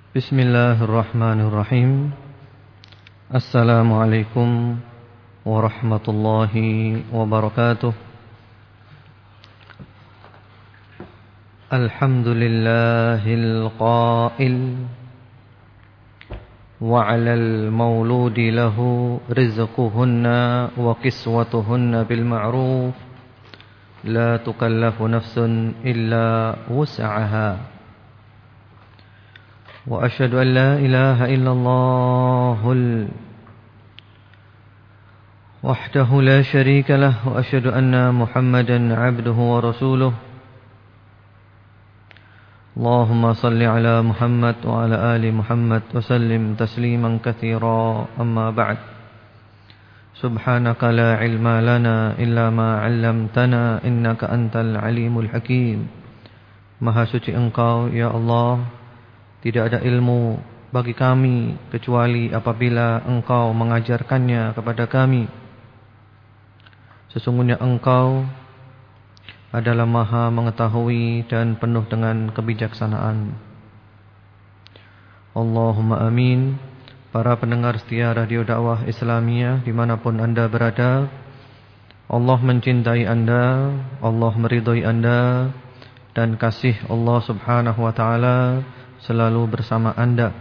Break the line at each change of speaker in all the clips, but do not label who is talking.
Bismillahirrahmanirrahim. Assalamualaikum warahmatullahi wabarakatuh. Alhamdulillahil qail wa 'alal mauludi lahu rizquhunna wa kiswatuhunna bil ma'ruf la tukallafu nafsun illa wus'aha. Wa asyhadu an la ilaha illallah wahdahu la syarika lah wa asyhadu anna Muhammadan 'abduhu wa rasuluh. Allahumma salli ala Muhammad wa ala ali Muhammad wa sallim tasliman katsira, amma ba'd. Subhanaka la ilma lana illa ma 'allamtana innaka antal alimul hakim. Maha suci Engkau ya Allah, tidak ada ilmu bagi kami kecuali apabila Engkau mengajarkannya kepada kami. Sesungguhnya Engkau adalah Maha mengetahui dan penuh dengan kebijaksanaan. Allahumma amin. Para pendengar setia Radio Dakwah Islamiyah dimanapun Anda berada, Allah mencintai Anda, Allah meridhai Anda, dan kasih Allah subhanahu wa ta'ala selalu bersama Anda.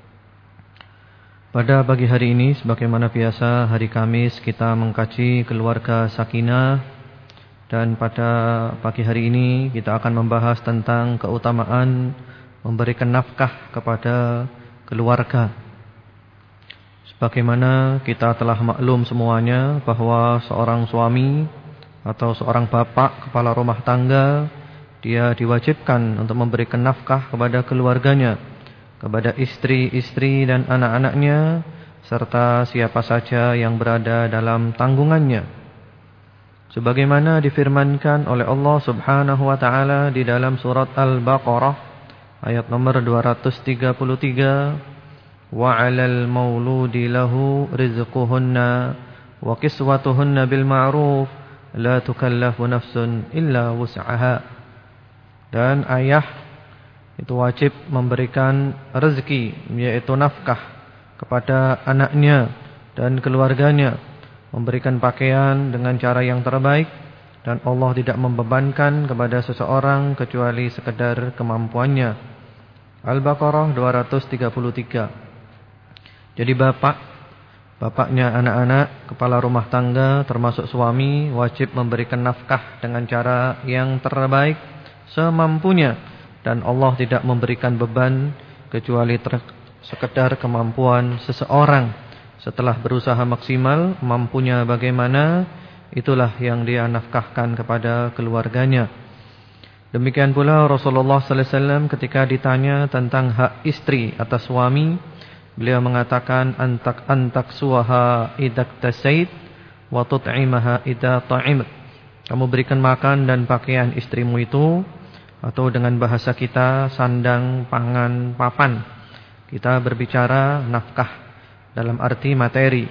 Pada pagi hari ini, sebagaimana biasa hari Kamis, kita mengkaji keluarga sakinah. Dan pada pagi hari ini kita akan membahas tentang keutamaan memberikan nafkah kepada keluarga. Sebagaimana kita telah maklum semuanya bahwa seorang suami atau seorang bapak kepala rumah tangga, dia diwajibkan untuk memberikan nafkah kepada keluarganya, kepada istri-istri dan anak-anaknya, serta siapa saja yang berada dalam tanggungannya. Sebagaimana difirmankan oleh Allah subhanahu wa ta'ala di dalam surat Al-Baqarah ayat nomor 233, wa 'alal mauludi lahu rizquhunna wa kiswatuhunna bil ma'ruf la tukallafu nafsun illa wus'aha. Dan ayah itu wajib memberikan rezeki, yaitu nafkah kepada anaknya dan keluarganya, memberikan pakaian dengan cara yang terbaik, dan Allah tidak membebankan kepada seseorang kecuali sekedar kemampuannya. Al-Baqarah 233. Jadi bapaknya anak-anak, kepala rumah tangga termasuk suami, wajib memberikan nafkah dengan cara yang terbaik semampunya, dan Allah tidak memberikan beban kecuali sekedar kemampuan seseorang. Setelah berusaha maksimal, mampunya bagaimana, itulah yang dia nafkahkan kepada keluarganya. Demikian pula Rasulullah sallallahu alaihi wasallam ketika ditanya tentang hak istri atas suami, beliau mengatakan antak suwaha idak tasait wa tut'imaha idza ta'imat. Kamu berikan makan dan pakaian istrimu itu, atau dengan bahasa kita sandang, pangan, papan. Kita berbicara nafkah dalam arti materi.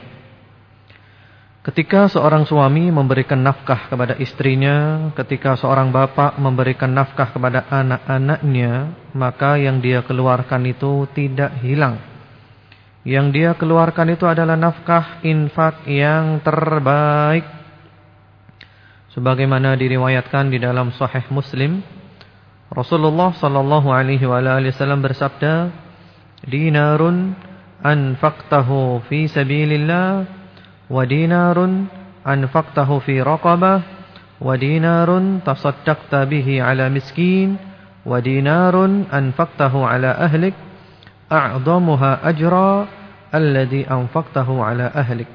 Ketika seorang suami memberikan nafkah kepada istrinya, ketika seorang bapak memberikan nafkah kepada anak-anaknya, maka yang dia keluarkan itu tidak hilang. Yang dia keluarkan itu adalah nafkah infak yang terbaik. Sebagaimana diriwayatkan di dalam Sahih Muslim, Rasulullah sallallahu alaihi wasallam bersabda, dinarun anfaqtahu fi sabilillah wa dinarun anfaqtahu fi raqabah wa dinarun tasaddaqta bihi ala miskin wa dinarun anfaqtahu ala ahlik a'dhamuha ajra alladhi anfaqtahu ala ahlik.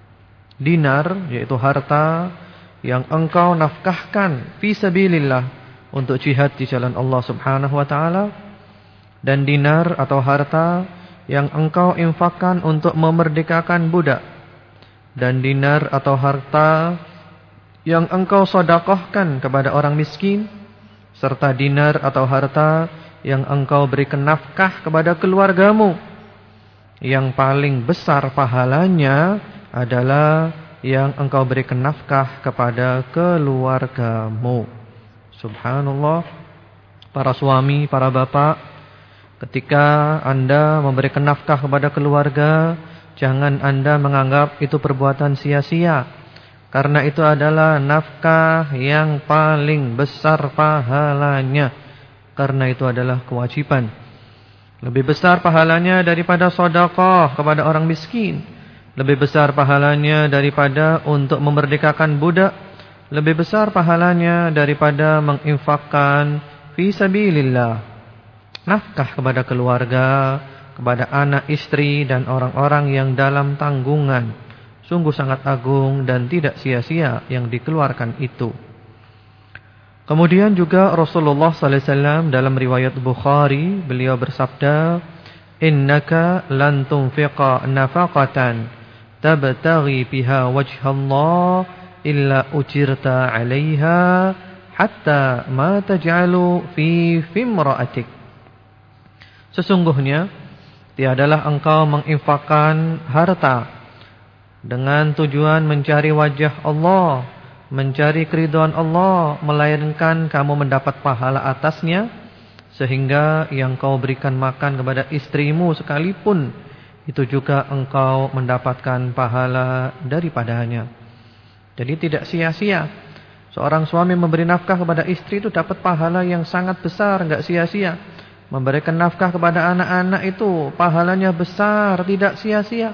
Dinar yaitu harta yang engkau nafkahkan fi sabilillah, untuk jihad di jalan Allah subhanahu wa ta'ala, dan dinar atau harta yang engkau infakkan untuk memerdekakan budak, dan dinar atau harta yang engkau sedekahkan kepada orang miskin, serta dinar atau harta yang engkau berikan nafkah kepada keluargamu. Yang paling besar pahalanya adalah yang engkau berikan nafkah kepada keluargamu. Subhanallah. Para suami, para bapak, Ketika Anda memberikan nafkah kepada keluarga, jangan Anda menganggap itu perbuatan sia-sia. Karena itu adalah nafkah yang paling besar pahalanya. Karena itu adalah kewajiban. Lebih besar pahalanya daripada sedekah kepada orang miskin. Lebih besar pahalanya daripada untuk memerdekakan budak. Lebih besar pahalanya daripada menginfakkan fi sabilillah. Nafkah kepada keluarga, kepada anak, istri, dan orang-orang yang dalam tanggungan. Sungguh sangat agung dan tidak sia-sia yang dikeluarkan itu. Kemudian juga Rasulullah SAW dalam riwayat Bukhari, beliau bersabda, "Innaka lan tunfiqa nafaqatan tabtaghi biha wajhallah illa ujirta 'alaiha hatta ma taj'alu fi fimra'atik." Sesungguhnya tiadalah engkau menginfakkan harta dengan tujuan mencari wajah Allah, mencari keridhaan Allah, melainkan kamu mendapat pahala atasnya, sehingga yang kau berikan makan kepada istrimu sekalipun itu juga engkau mendapatkan pahala daripadanya. Jadi tidak sia-sia. Seorang suami memberi nafkah kepada istri itu dapat pahala yang sangat besar, enggak sia-sia. Memberikan nafkah kepada anak-anak itu pahalanya besar, tidak sia-sia.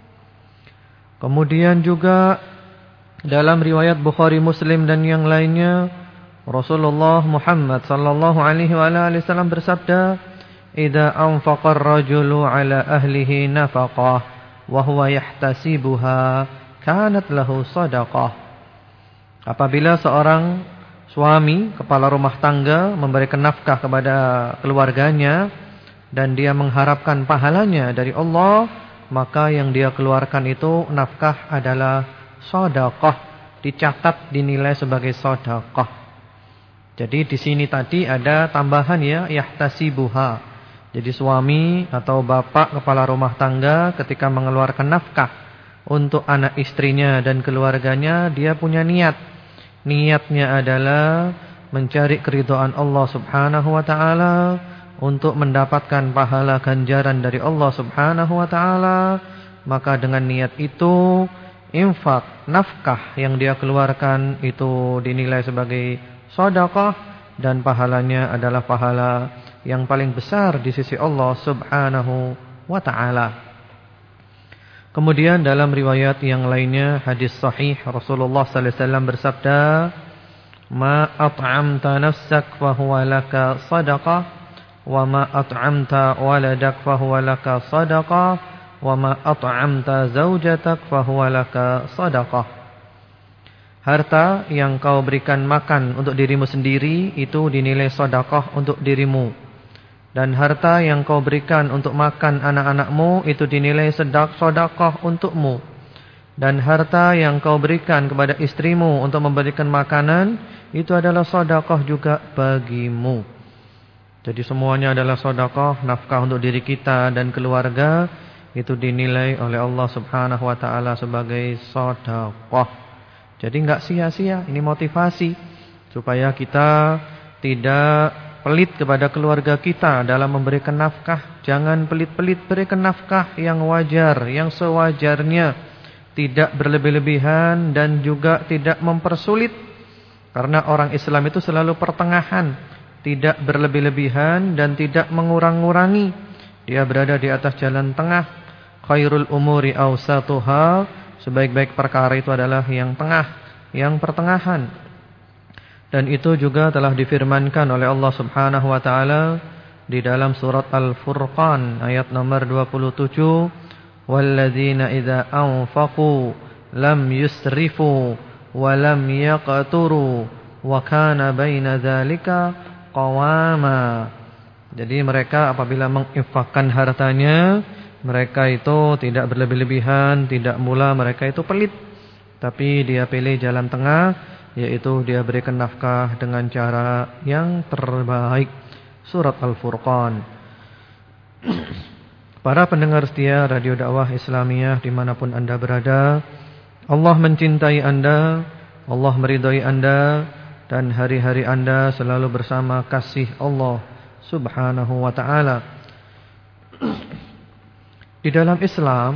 Kemudian juga dalam riwayat Bukhari, Muslim dan yang lainnya, Rasulullah Muhammad sallallahu alaihi wasallam bersabda, "Idza anfaqa ar-rajulu 'ala ahlihi nafaqah wa huwa yahtasibuha, kanat lahu shadaqah." Apabila seorang suami, kepala rumah tangga, memberikan nafkah kepada keluarganya dan dia mengharapkan pahalanya dari Allah, maka yang dia keluarkan itu nafkah adalah sedekah, dicatat dinilai sebagai sedekah. Jadi di sini tadi ada tambahan ya, yahtasibuha. Jadi suami atau bapak kepala rumah tangga ketika mengeluarkan nafkah untuk anak istrinya dan keluarganya, dia punya niat. Niatnya adalah mencari keridhaan Allah Subhanahu wa taala untuk mendapatkan pahala ganjaran dari Allah Subhanahu wa taala. Maka dengan niat itu, infak, nafkah yang dia keluarkan itu dinilai sebagai sedekah dan pahalanya adalah pahala yang paling besar di sisi Allah Subhanahu wa taala. Kemudian dalam riwayat yang lainnya, hadis sahih, Rasulullah sallallahu alaihi wasallam bersabda, "Ma at'amta nafsak fa huwa laka shadaqah, wa ma at'amta waladak fa huwa laka shadaqah, wa ma at'amta zaujatak fa huwa laka shadaqah." Harta yang kau berikan makan untuk dirimu sendiri itu dinilai sedekah untuk dirimu. Dan harta yang kau berikan untuk makan anak-anakmu itu dinilai sedekah untukmu. Dan harta yang kau berikan kepada istrimu untuk memberikan makanan itu adalah sedekah juga bagimu. Jadi semuanya adalah sedekah, nafkah untuk diri kita dan keluarga itu dinilai oleh Allah Subhanahu wa taala sebagai sedekah. Jadi enggak sia-sia, ini motivasi supaya kita tidak pelit kepada keluarga kita dalam memberikan nafkah. Jangan pelit-pelit, berikan nafkah yang wajar, yang sewajarnya, tidak berlebih-lebihan dan juga tidak mempersulit. Karena orang Islam itu selalu pertengahan, tidak berlebih-lebihan dan tidak mengurang-ngurangi. Dia berada di atas jalan tengah. Khairul umuri awsatuha, sebaik-baik perkara itu adalah yang tengah, yang pertengahan. Dan itu juga telah difirmankan oleh Allah Subhanahu wa taala di dalam surat Al-Furqan ayat nomor 27, "Walladzina idza anfaqu lam yusrifu wa lam yaqturu wa kana baina dzalika qawama." Jadi mereka apabila menginfakkan hartanya, mereka itu tidak berlebih-lebihan, tidak mula mereka itu pelit, tapi dia pilih jalan tengah, yaitu dia berikan nafkah dengan cara yang terbaik. Surat Al-Furqan. Para pendengar setia Radio Dakwah Islamiyah dimanapun anda berada, Allah mencintai anda, Allah meridhai anda, dan hari-hari anda selalu bersama kasih Allah Subhanahu wa ta'ala. Di dalam Islam,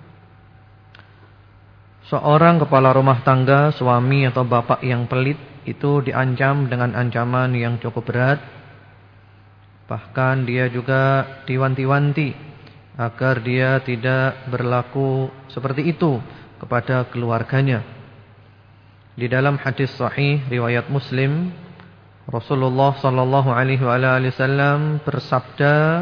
seorang kepala rumah tangga, suami atau bapak yang pelit itu diancam dengan ancaman yang cukup berat. Bahkan dia juga diwanti-wanti agar dia tidak berlaku seperti itu kepada keluarganya. Di dalam hadis sahih riwayat Muslim, Rasulullah sallallahu alaihi wasallam bersabda,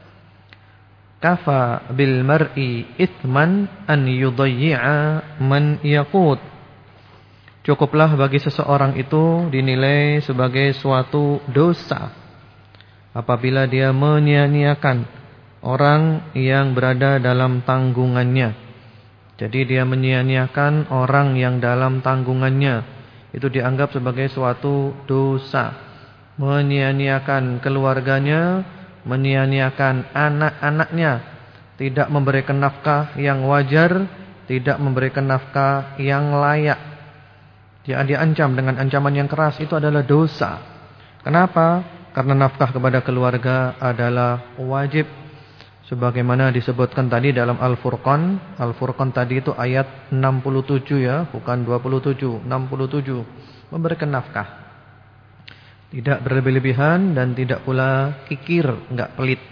"Kafa bil mar'i ithman an yudayyi'a man yaqut." Cukuplah bagi seseorang itu dinilai sebagai suatu dosa apabila dia menyia-nyiakan orang yang berada dalam tanggungannya. Jadi dia menyia-nyiakan orang yang dalam tanggungannya, itu dianggap sebagai suatu dosa. Menyia-nyiakan keluarganya, menyia-nyiakan anak-anaknya, tidak memberikan nafkah yang wajar, tidak memberikan nafkah yang layak. Dia diancam dengan ancaman yang keras, itu adalah dosa. Kenapa? Karena nafkah kepada keluarga adalah wajib. Sebagaimana disebutkan tadi dalam Al-Furqan. Al-Furqan tadi itu ayat 67 ya, bukan 27, 67. Memberikan nafkah. Tidak berlebih-lebihan dan tidak pula kikir, enggak pelit.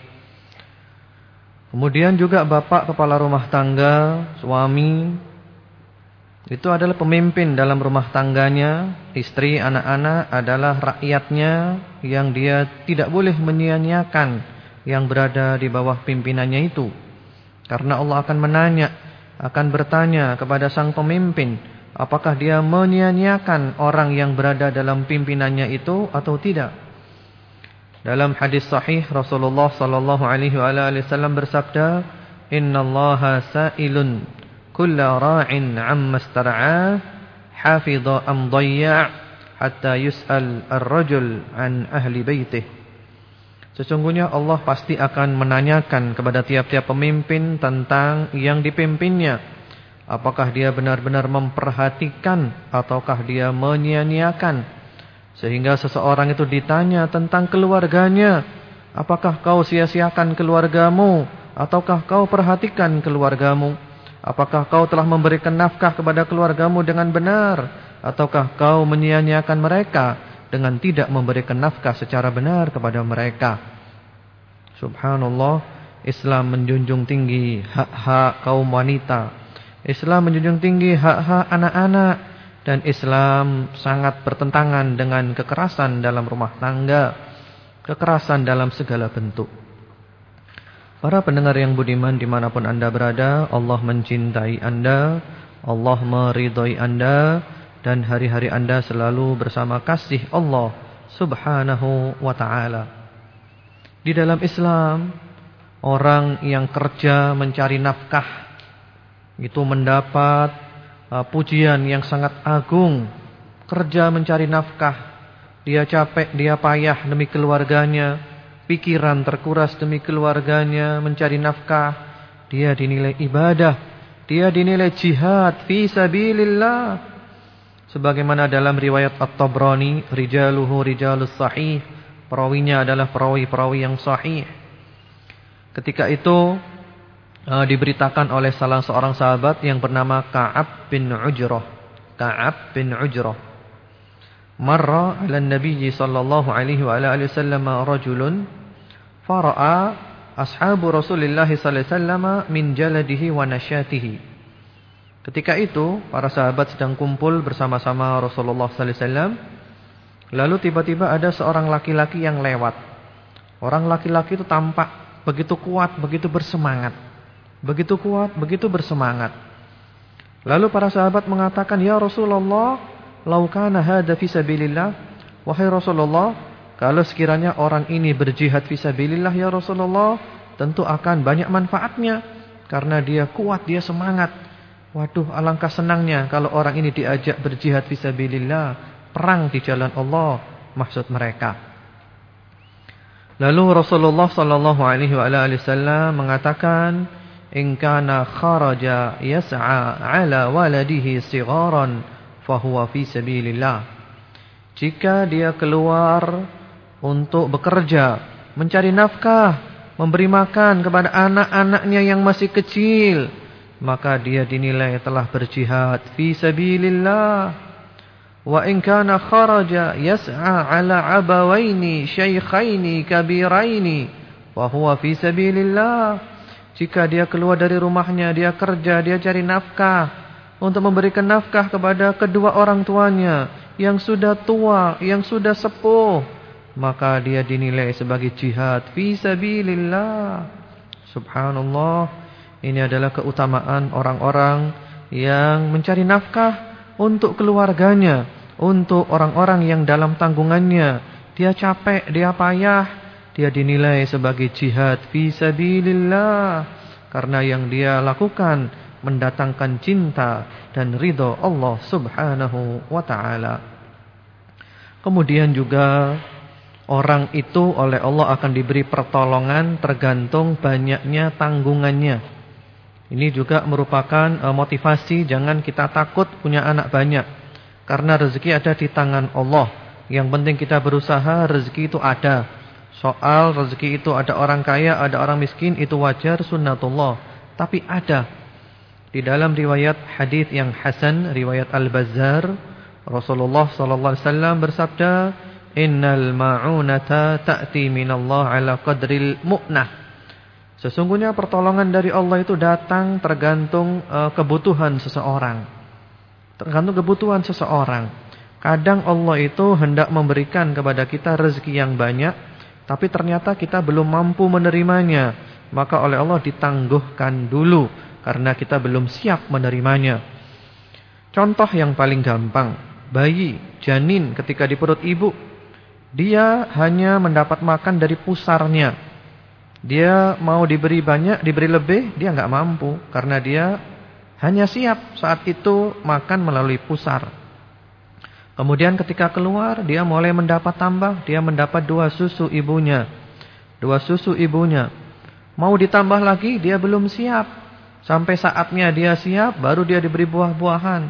Kemudian juga bapak kepala rumah tangga, suami, itu adalah pemimpin dalam rumah tangganya. Istri, anak-anak adalah rakyatnya yang dia tidak boleh menyia-nyiakan yang berada di bawah pimpinannya itu. Karena Allah akan bertanya kepada sang pemimpin, apakah dia menyia-nyiakan orang yang berada dalam pimpinannya itu atau tidak. Dalam hadis sahih Rasulullah sallallahu alaihi wasallam bersabda, "Innallaha sa'ilun kulla ra'in 'amma istar'a, hafidha am dhayya' hatta yus'al ar-rajul 'an ahli baitihi." Sesungguhnya Allah pasti akan menanyakan kepada tiap-tiap pemimpin tentang yang dipimpinnya. Apakah dia benar-benar memperhatikan ataukah dia menyia-nyiakan. Sehingga seseorang itu ditanya tentang keluarganya. Apakah kau sia-siakan keluargamu ataukah kau perhatikan keluargamu? Apakah kau telah memberikan nafkah kepada keluargamu dengan benar ataukah kau menyia-nyiakan mereka dengan tidak memberikan nafkah secara benar kepada mereka. Subhanallah, Islam menjunjung tinggi hak-hak kaum wanita. Islam menjunjung tinggi hak-hak anak-anak. Dan Islam sangat bertentangan dengan kekerasan dalam rumah tangga, kekerasan dalam segala bentuk. Para pendengar yang budiman dimanapun anda berada, Allah mencintai anda, Allah meridhai anda, dan hari-hari anda selalu bersama kasih Allah subhanahu wa ta'ala. Di dalam Islam, orang yang kerja mencari nafkah itu mendapat pujian yang sangat agung. Kerja mencari nafkah, dia capek, dia payah demi keluarganya, pikiran terkuras demi keluarganya, mencari nafkah. Dia dinilai ibadah, dia dinilai jihad fi sabilillah. Sebagaimana dalam riwayat At-Tabrani, rijaluhu rijalus sahih, perawinya adalah perawi-perawi yang sahih. Ketika itu diberitakan oleh salah seorang sahabat yang bernama Ka'ab bin Ujrah. Ka'ab bin Ujrah. Marra 'ala an-nabiy sallallahu alaihi wa alihi wasallam rajulun fara'a ashabu Rasulillah sallallahu alaihi wasallam min jaladihi wa nasyatihi. Ketika itu para sahabat sedang kumpul bersama-sama Rasulullah sallallahu alaihi wasallam. Lalu tiba-tiba ada seorang laki-laki yang lewat. Orang laki-laki itu tampak begitu kuat, begitu bersemangat. Begitu kuat, begitu bersemangat. Lalu para sahabat mengatakan, "Ya Rasulullah, lau kana hadza fi sabilillah." Wahai Rasulullah, kalau sekiranya orang ini berjihad fi sabilillah ya Rasulullah, tentu akan banyak manfaatnya. Karena dia kuat, dia semangat. Waduh, alangkah senangnya kalau orang ini diajak berjihad fi sabilillah. Perang di jalan Allah maksud mereka. Lalu Rasulullah sallallahu alaihi wasallam mengatakan, "In kana kharaja yas'a 'ala waladihi sigharan fa huwa fi sabilillah." Jika dia keluar untuk bekerja, mencari nafkah memberi makan kepada anak-anaknya yang masih kecil, maka dia dinilai telah berjihad fi sabilillah. Wa in kana kharaja yas'a ala abawaini syaikhaini kabiraini wa huwa fi sabilillah. Jika dia keluar dari rumahnya, dia kerja, dia cari nafkah untuk memberikan nafkah kepada kedua orang tuanya yang sudah tua, yang sudah sepuh, maka dia dinilai sebagai jihad fi sabilillah. Subhanallah, ini adalah keutamaan orang-orang yang mencari nafkah untuk keluarganya, untuk orang-orang yang dalam tanggungannya. Dia capek, dia payah, dia dinilai sebagai jihad fi sabilillah, karena yang dia lakukan mendatangkan cinta dan ridha Allah Subhanahu wa ta'ala. Kemudian juga orang itu oleh Allah akan diberi pertolongan tergantung banyaknya tanggungannya. Ini juga merupakan motivasi, jangan kita takut punya anak banyak, karena rezeki ada di tangan Allah. Yang penting kita berusaha, rezeki itu ada. Soal rezeki itu ada orang kaya, ada orang miskin, itu wajar, sunnatullah. Tapi ada. Di dalam riwayat hadis yang hasan, riwayat Al-Bazzar, Rasulullah sallallahu alaihi wasallam bersabda, "Innal ma'unata ta'ti minallah ala qadril mu'nah." Sesungguhnya pertolongan dari Allah itu datang tergantung kebutuhan seseorang. Tergantung kebutuhan seseorang. Kadang Allah itu hendak memberikan kepada kita rezeki yang banyak, tapi ternyata kita belum mampu menerimanya. Maka oleh Allah ditangguhkan dulu, karena kita belum siap menerimanya. Contoh yang paling gampang, bayi, janin ketika di perut ibu, dia hanya mendapat makan dari pusarnya. Dia mau diberi banyak, diberi lebih, dia nggak mampu, karena dia hanya siap saat itu makan melalui pusar. Kemudian ketika keluar, dia mulai mendapat tambah, dia mendapat 2 susu ibunya. 2 susu ibunya. Mau ditambah lagi, dia belum siap. Sampai saatnya dia siap, baru dia diberi buah-buahan.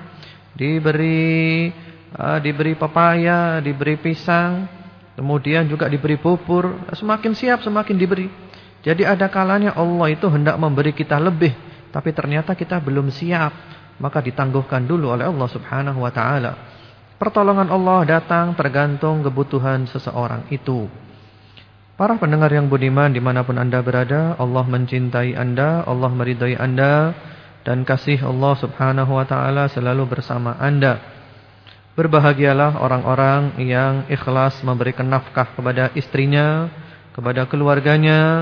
Diberi pepaya, diberi pisang, kemudian juga diberi bubur. Semakin siap, semakin diberi. Jadi ada kalanya Allah itu hendak memberi kita lebih, tapi ternyata kita belum siap, maka ditangguhkan dulu oleh Allah Subhanahu wa ta'ala. Pertolongan Allah datang tergantung kebutuhan seseorang itu. Para pendengar yang budiman dimanapun anda berada, Allah mencintai anda, Allah meridai anda, dan kasih Allah Subhanahu wa ta'ala selalu bersama anda. Berbahagialah orang-orang yang ikhlas memberikan nafkah kepada istrinya, kepada keluarganya,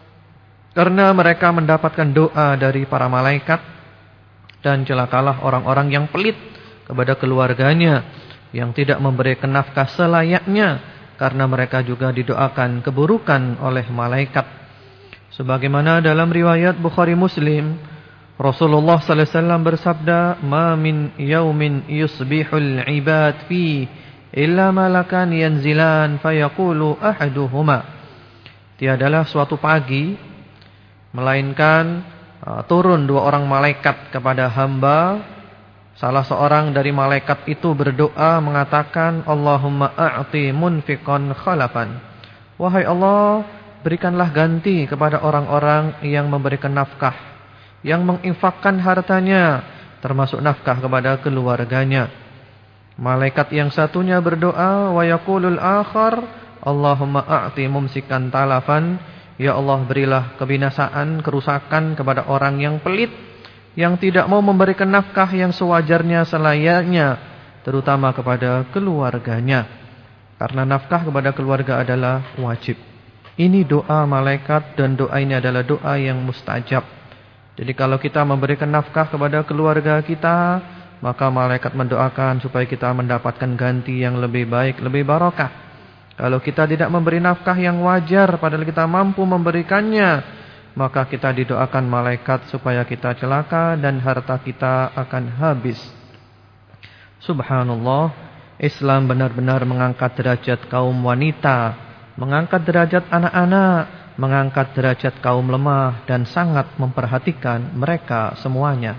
karena mereka mendapatkan doa dari para malaikat. Dan celakalah orang-orang yang pelit kepada keluarganya, yang tidak memberikan nafkah selayaknya, karena mereka juga didoakan keburukan oleh malaikat. Sebagaimana dalam riwayat Bukhari Muslim, Rasulullah sallallahu alaihi wasallam bersabda, "Ma min yaumin yusbihul ibad fi illa malakan yanzilan fayaqulu ahaduhuma." Tiadalah suatu pagi melainkan turun 2 orang malaikat kepada hamba. Salah seorang dari malaikat itu berdoa mengatakan, "Allahumma a'ti munfiqan khalafan." Wahai Allah, berikanlah ganti kepada orang-orang yang memberikan nafkah, yang menginfakkan hartanya, termasuk nafkah kepada keluarganya. Malaikat yang satunya berdoa, wa yaqulul akhar, "Allahumma a'ti mumsikan talafan." Ya Allah, berilah kebinasaan, kerusakan kepada orang yang pelit, yang tidak mau memberikan nafkah yang sewajarnya, selayaknya, terutama kepada keluarganya. Karena nafkah kepada keluarga adalah wajib. Ini doa malaikat, dan doa ini adalah doa yang mustajab. Jadi kalau kita memberikan nafkah kepada keluarga kita, maka malaikat mendoakan supaya kita mendapatkan ganti yang lebih baik, lebih barokah. Kalau kita tidak memberi nafkah yang wajar, padahal kita mampu memberikannya, maka kita didoakan malaikat supaya kita celaka dan harta kita akan habis. Subhanallah, Islam benar-benar mengangkat derajat kaum wanita, mengangkat derajat anak-anak, mengangkat derajat kaum lemah, dan sangat memperhatikan mereka semuanya.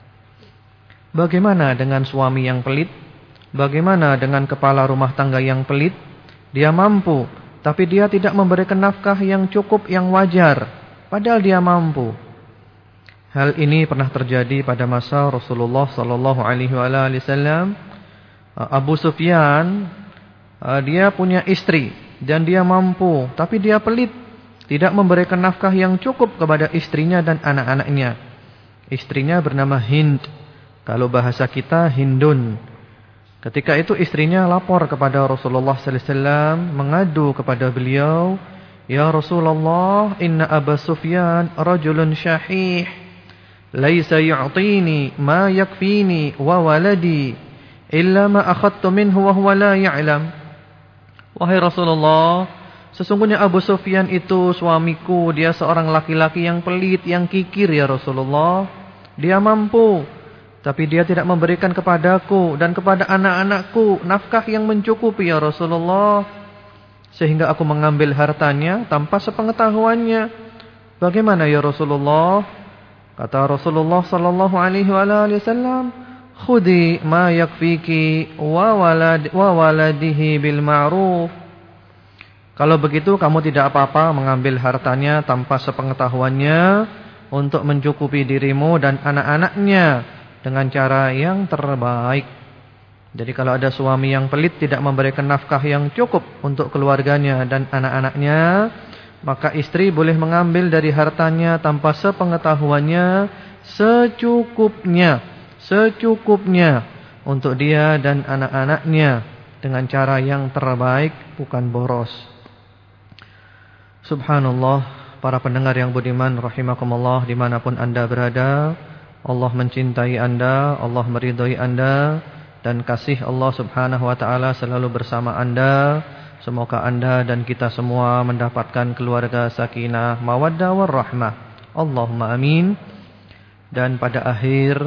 Bagaimana dengan suami yang pelit? Bagaimana dengan kepala rumah tangga yang pelit? Dia mampu tapi dia tidak memberikan nafkah yang cukup, yang wajar, padahal dia mampu. Hal ini pernah terjadi pada masa Rasulullah sallallahu alaihi wasallam. Abu Sufyan, dia punya istri dan dia mampu, tapi dia pelit, tidak memberikan nafkah yang cukup kepada istrinya dan anak-anaknya. Istrinya bernama Hind, kalau bahasa kita Hindun. Ketika itu istrinya lapor kepada Rasulullah sallallahu alaihi wasallam, mengadu kepada beliau, "Ya Rasulullah, inna Abu Sufyan rajulun syahih, laisa yu'tini ma yakfini wa waladi illa ma akhadtu minhu wa huwa la ya'lam." Wahai Rasulullah, sesungguhnya Abu Sufyan itu suamiku, dia seorang laki-laki yang pelit, yang kikir ya Rasulullah. Dia mampu, tapi dia tidak memberikan kepadaku dan kepada anak-anakku nafkah yang mencukupi ya Rasulullah. Sehingga aku mengambil hartanya tanpa sepengetahuannya. Bagaimana ya Rasulullah? Kata Rasulullah sallallahu alaihi wasallam, "Khudi ma yakfiki wa waladihi bil ma'ruf." Kalau begitu kamu tidak apa-apa mengambil hartanya tanpa sepengetahuannya untuk mencukupi dirimu dan anak-anaknya dengan cara yang terbaik. Jadi kalau ada suami yang pelit, tidak memberikan nafkah yang cukup untuk keluarganya dan anak-anaknya, maka istri boleh mengambil dari hartanya tanpa sepengetahuannya secukupnya untuk dia dan anak-anaknya dengan cara yang terbaik, bukan boros. Subhanallah, para pendengar yang budiman rahimakumullah dimanapun anda berada, Allah mencintai anda, Allah meridhai anda, dan kasih Allah subhanahu wa ta'ala selalu bersama anda. Semoga anda dan kita semua mendapatkan keluarga sakinah, mawaddah warahmah. Allahumma amin. Dan pada akhir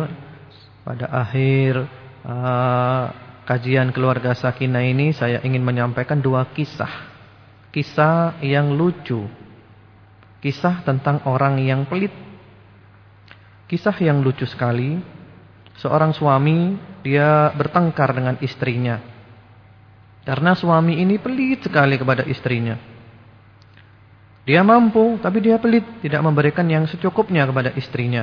kajian keluarga sakinah ini, saya ingin menyampaikan dua kisah. Kisah yang lucu. Kisah tentang orang yang pelit. Kisah yang lucu sekali. Seorang suami, dia bertengkar dengan istrinya. Karena suami ini pelit sekali kepada istrinya. Dia mampu, tapi dia pelit, tidak memberikan yang secukupnya kepada istrinya.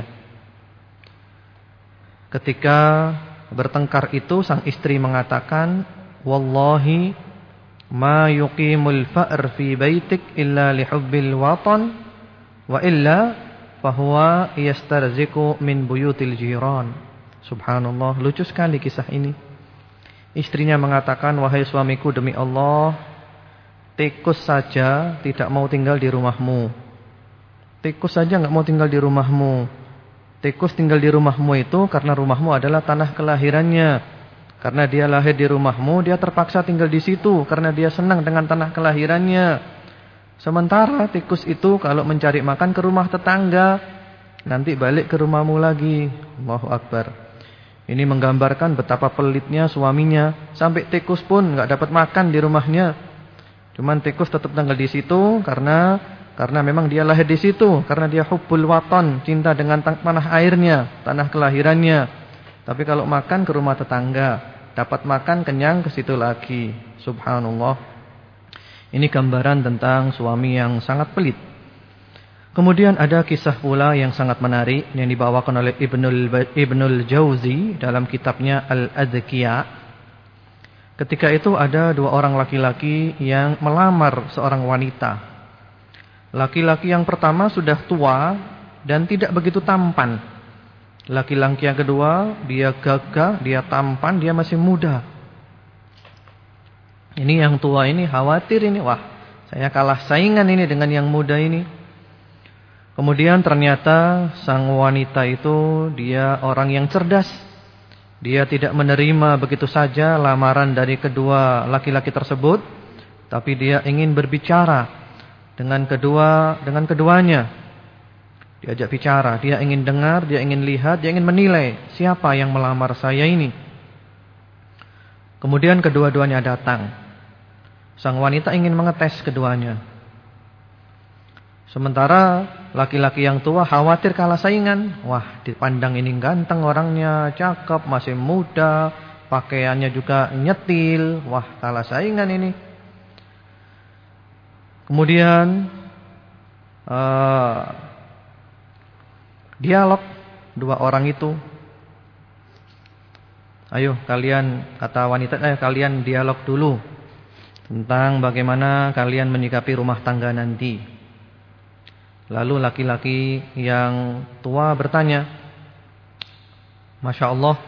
Ketika bertengkar itu, sang istri mengatakan, "Wallahi ma yuqimul fa'r fi baitik illa lihubbil watan, wa illa fahuwa yastarziku min buyutil jiran." Subhanallah, lucu sekali kisah ini. Istrinya mengatakan, "Wahai suamiku, demi Allah, tikus saja tidak mau tinggal di rumahmu. Tikus saja enggak mau tinggal di rumahmu. Tikus tinggal di rumahmu itu karena rumahmu adalah tanah kelahirannya. Karena dia lahir di rumahmu, dia terpaksa tinggal di situ karena dia senang dengan tanah kelahirannya. Sementara tikus itu kalau mencari makan ke rumah tetangga, nanti balik ke rumahmu lagi." Allahu Akbar. Ini menggambarkan betapa pelitnya suaminya, sampai tikus pun enggak dapat makan di rumahnya. Cuman tikus tetap tinggal di situ karena memang dia lahir di situ, karena dia hubbul watan, cinta dengan tanah airnya, tanah kelahirannya. Tapi kalau makan ke rumah tetangga, dapat makan kenyang ke situ lagi. Subhanallah. Ini gambaran tentang suami yang sangat pelit. Kemudian ada kisah pula yang sangat menarik yang dibawakan oleh Ibnul Jauzi dalam kitabnya Al-Adhkiya. Ketika itu ada dua orang laki-laki yang melamar seorang wanita. Laki-laki yang pertama sudah tua dan tidak begitu tampan. Laki-laki yang kedua, dia gagah, dia tampan, dia masih muda. Ini yang tua ini khawatir ini, wah, saya kalah saingan ini dengan yang muda ini. Kemudian ternyata sang wanita itu dia orang yang cerdas. Dia tidak menerima begitu saja lamaran dari kedua laki-laki tersebut, tapi dia ingin berbicara dengan keduanya. Diajak bicara, dia ingin dengar, dia ingin lihat, dia ingin menilai siapa yang melamar saya ini. Kemudian kedua-duanya datang. Sang wanita ingin mengetes keduanya. Sementara laki-laki yang tua khawatir kalah saingan. Wah, dipandang ini ganteng orangnya, cakep, masih muda, pakaiannya juga nyetil. Wah, kalah saingan ini. Kemudian dialog dua orang itu. Ayo kalian, kata wanita, kalian dialog dulu tentang bagaimana kalian menyikapi rumah tangga nanti. Lalu laki-laki yang tua bertanya, Masya Allah,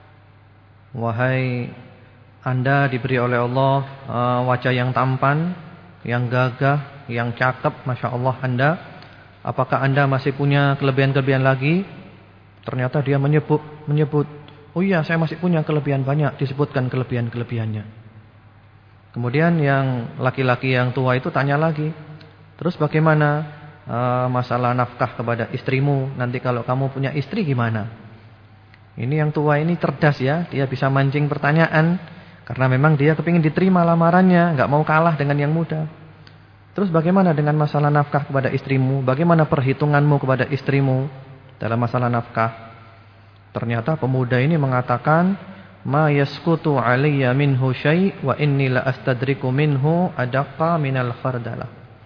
wahai Anda diberi oleh Allah wajah yang tampan, yang gagah, yang cakep, Masya Allah Anda. Apakah Anda masih punya kelebihan-kelebihan lagi? Ternyata dia menyebut, oh iya saya masih punya kelebihan banyak, disebutkan kelebihan-kelebihannya. Kemudian yang laki-laki yang tua itu tanya lagi, terus bagaimana masalah nafkah kepada istrimu? Nanti kalau kamu punya istri gimana? Ini yang tua ini cerdas ya, dia bisa mancing pertanyaan karena memang dia kepingin diterima lamarannya, nggak mau kalah dengan yang muda. Terus bagaimana dengan masalah nafkah kepada istrimu? Bagaimana perhitunganmu kepada istrimu dalam masalah nafkah? Ternyata pemuda ini mengatakan, ma yaskutu alayya minhu syai' wa inni la astadriku minhu adaqqa minal khardala.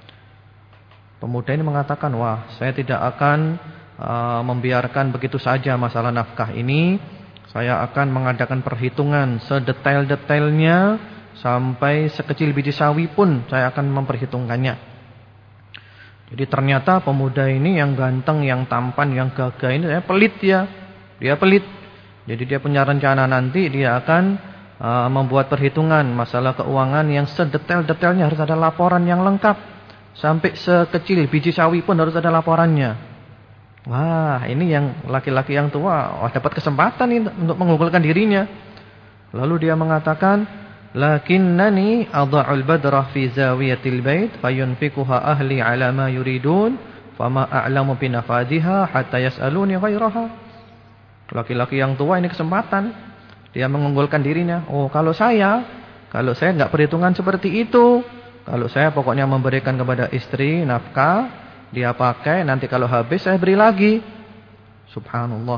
Pemuda ini mengatakan, wah, saya tidak akan membiarkan begitu saja masalah nafkah ini. Saya akan mengadakan perhitungan sedetail-detailnya, sampai sekecil biji sawi pun saya akan memperhitungkannya. Jadi ternyata pemuda ini yang ganteng, yang tampan, yang gagah ini pelit ya. Dia pelit. Jadi dia punya rencana nanti dia akan membuat perhitungan masalah keuangan yang sedetail-detailnya, harus ada laporan yang lengkap. Sampai sekecil biji sawi pun harus ada laporannya. Wah, ini yang laki-laki yang tua dapat kesempatan ini untuk mengunggulkan dirinya. Lalu dia mengatakan, lakinnani adha'ul badrah fi zawiyatil bait fayunfikuha ahli ala ma yuridun fama a'lamu binafadiha hatta yas'aluni ghairaha. Laki-laki yang tua ini kesempatan. Dia mengunggulkan dirinya. Oh, kalau saya enggak perhitungan seperti itu. Kalau saya pokoknya memberikan kepada istri nafkah, dia pakai, nanti kalau habis saya beri lagi. Subhanallah.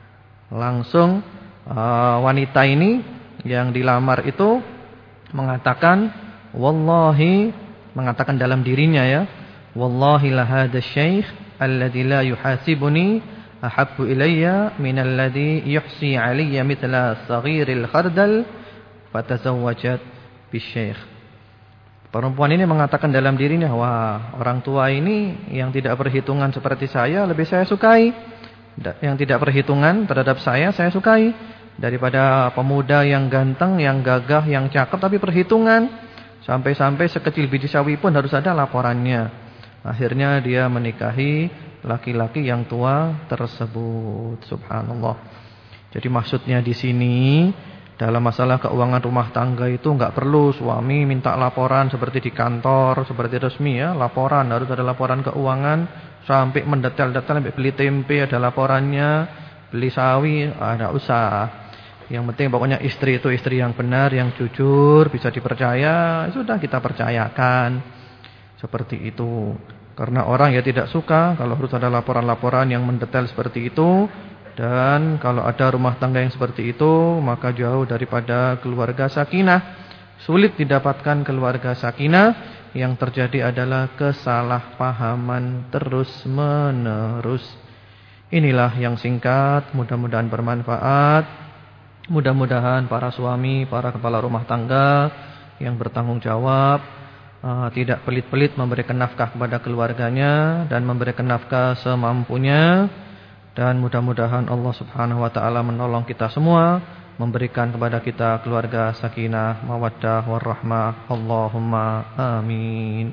Langsung wanita ini yang dilamar itu mengatakan, wallahi, mengatakan dalam dirinya ya, wallahi la hadha syekh alladhi la yuhasibuni ahabbu ilayya minalladhi yuhsi alayya mithla saghiril khardal fatazawwajat bisyekh. Perempuan ini mengatakan dalam dirinya, wah, orang tua ini yang tidak perhitungan seperti saya lebih saya sukai. Yang tidak perhitungan terhadap saya sukai daripada pemuda yang ganteng, yang gagah, yang cakep tapi perhitungan. Sampai-sampai sekecil biji sawi pun harus ada laporannya. Akhirnya dia menikahi laki-laki yang tua tersebut. Subhanallah. Jadi maksudnya di sini dalam masalah keuangan rumah tangga itu enggak perlu suami minta laporan seperti di kantor, seperti resmi ya, laporan, harus ada laporan keuangan sampai mendetail-detail, sampai beli tempe ada laporannya, beli sawi ada usah. Yang penting pokoknya istri itu istri yang benar, yang jujur, bisa dipercaya, sudah kita percayakan. Seperti itu. Karena orang ya tidak suka kalau harus ada laporan-laporan yang mendetail seperti itu. Dan kalau ada rumah tangga yang seperti itu, maka jauh daripada keluarga sakinah. Sulit didapatkan keluarga sakinah. Yang terjadi adalah kesalahpahaman terus-menerus. Inilah yang singkat, mudah-mudahan bermanfaat. Mudah-mudahan para suami, para kepala rumah tangga yang bertanggung jawab tidak pelit-pelit memberikan nafkah kepada keluarganya dan memberikan nafkah semampunya. Dan mudah-mudahan Allah Subhanahu wa taala menolong kita semua, memberikan kepada kita keluarga sakinah, mawaddah warahmah. Allahumma amin.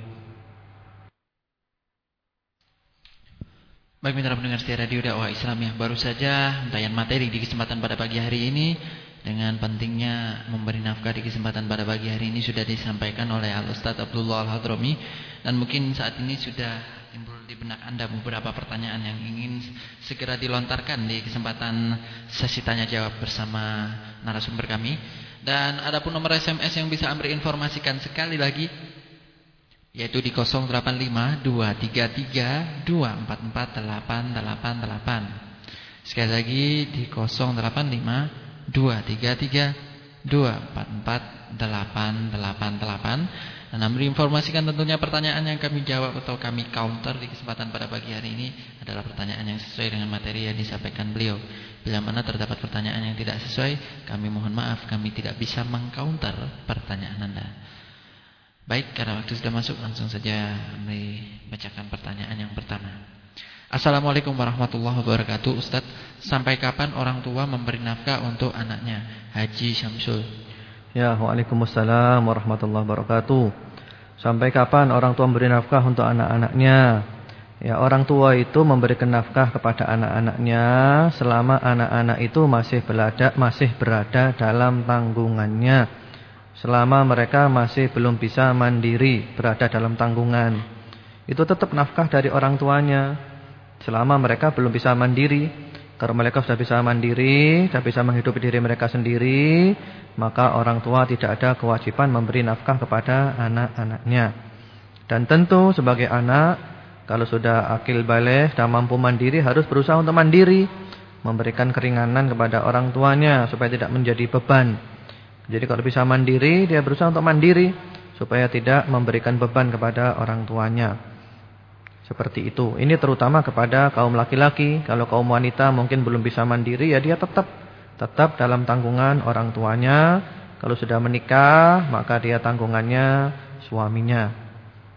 Baik, mitra pendengar setia Radio Dakwah Islam, yang baru saja untayan materi di kesempatan pada pagi hari ini dengan pentingnya memberi nafkah di kesempatan pada pagi hari ini sudah disampaikan oleh Al-Ustaz Abdullah Al-Hadrami. Dan mungkin saat ini sudah timbul di benak Anda beberapa pertanyaan yang ingin segera dilontarkan di kesempatan sesi tanya jawab bersama narasumber kami. Dan ada pun nomor SMS yang bisa Amri informasikan sekali lagi, yaitu di 085233244888. Sekali lagi di 085233244888. Dan menginformasikan tentunya pertanyaan yang kami jawab atau kami counter di kesempatan pada pagi hari ini adalah pertanyaan yang sesuai dengan materi yang disampaikan beliau. Bila mana terdapat pertanyaan yang tidak sesuai, kami mohon maaf, kami tidak bisa mengcounter pertanyaan Anda. Baik, karena waktu sudah masuk, langsung saja kami bacakan pertanyaan yang pertama. Assalamualaikum warahmatullahi wabarakatuh. Ustadz, sampai kapan orang tua memberi nafkah untuk anaknya? Haji Syamsul.
Ya, waalaikumsalam warahmatullahi wabarakatuh. Sampai kapan orang tua memberi nafkah untuk anak-anaknya? Ya, orang tua itu memberikan nafkah kepada anak-anaknya selama anak-anak itu masih berada dalam tanggungannya. Selama mereka masih belum bisa mandiri, berada dalam tanggungan. Itu tetap nafkah dari orang tuanya. Selama mereka belum bisa mandiri. Kalau mereka sudah bisa mandiri, sudah bisa menghidupi diri mereka sendiri, maka orang tua tidak ada kewajiban memberi nafkah kepada anak-anaknya. Dan tentu sebagai anak, kalau sudah akil baligh dan mampu mandiri, harus berusaha untuk mandiri, memberikan keringanan kepada orang tuanya supaya tidak menjadi beban. Jadi kalau bisa mandiri, dia berusaha untuk mandiri supaya tidak memberikan beban kepada orang tuanya. Seperti itu. Ini terutama kepada kaum laki-laki. Kalau kaum wanita mungkin belum bisa mandiri, ya dia tetap dalam tanggungan orang tuanya. Kalau sudah menikah, maka dia tanggungannya suaminya.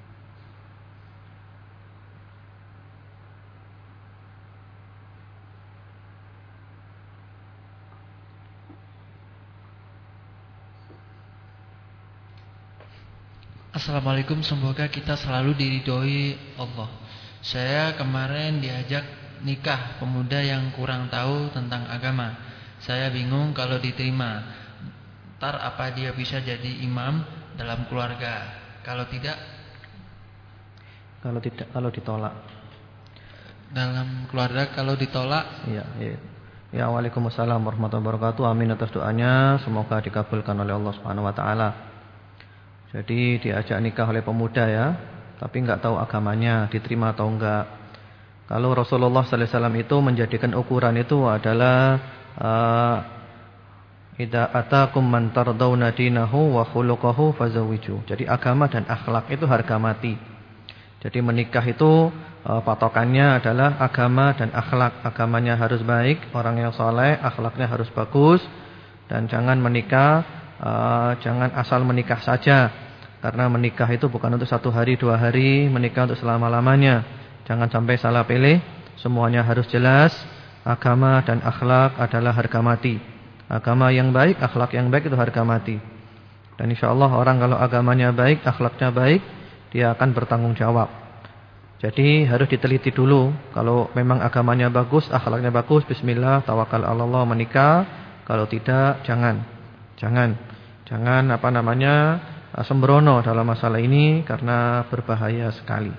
Assalamualaikum, semoga kita selalu diridhoi Allah. Saya kemarin diajak nikah pemuda yang kurang tahu tentang agama. Saya bingung kalau diterima. Ntar apa dia bisa jadi imam dalam keluarga? Kalau
ditolak.
Dalam keluarga kalau ditolak?
Iya. Ya, waalaikumsalam warahmatullahi wabarakatuh. Amin atas doanya, semoga dikabulkan oleh Allah Subhanahu wa taala. Jadi diajak nikah oleh pemuda ya, tapi enggak tahu agamanya, diterima atau enggak. Kalau Rasulullah sallallahu alaihi wasallam itu menjadikan ukuran itu adalah idza atakum man tardawna dinahu wa khuluquhu fazawwiju. Jadi agama dan akhlak itu harga mati. Jadi menikah itu patokannya adalah agama dan akhlak. Agamanya harus baik, orang yang saleh, akhlaknya harus bagus, dan jangan menikah jangan asal menikah saja. Karena menikah itu bukan untuk 1 hari 2 hari, menikah untuk selama-lamanya. Jangan sampai salah pilih. Semuanya harus jelas. Agama dan akhlak adalah harga mati. Agama yang baik, akhlak yang baik itu harga mati. Dan insyaallah orang kalau agamanya baik, akhlaknya baik, dia akan bertanggung jawab. Jadi harus diteliti dulu. Kalau memang agamanya bagus, akhlaknya bagus, bismillah, tawakal Allah, menikah. Kalau tidak, jangan sembrono dalam masalah ini karena berbahaya sekali.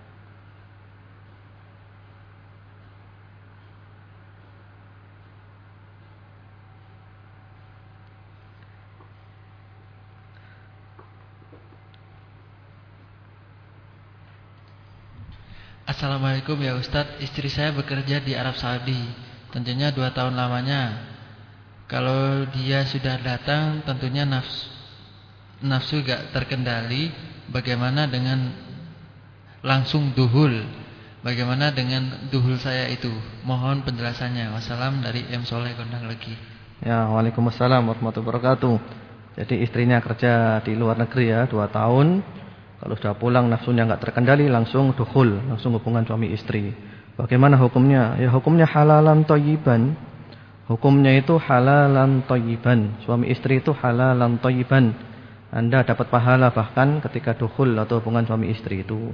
Assalamualaikum ya Ustadz, istri saya bekerja di Arab Saudi. Tentunya 2 tahun lamanya. Kalau dia sudah datang, tentunya nafsu gak terkendali. Bagaimana dengan langsung duhul? Bagaimana dengan duhul saya itu? Mohon penjelasannya. Wassalam dari M. Soleh Gondang Legi.
Ya, waalaikumsalam warahmatullahi wabarakatuh. Jadi istrinya kerja di luar negeri ya, 2 tahun. Kalau sudah pulang nafsunya gak terkendali, langsung duhul, langsung hubungan suami istri. Bagaimana hukumnya? Ya hukumnya halalan thayyiban. Hukumnya itu halalan thayyiban. Suami istri itu halalan thayyiban. Anda dapat pahala bahkan ketika dukhul atau hubungan suami istri itu.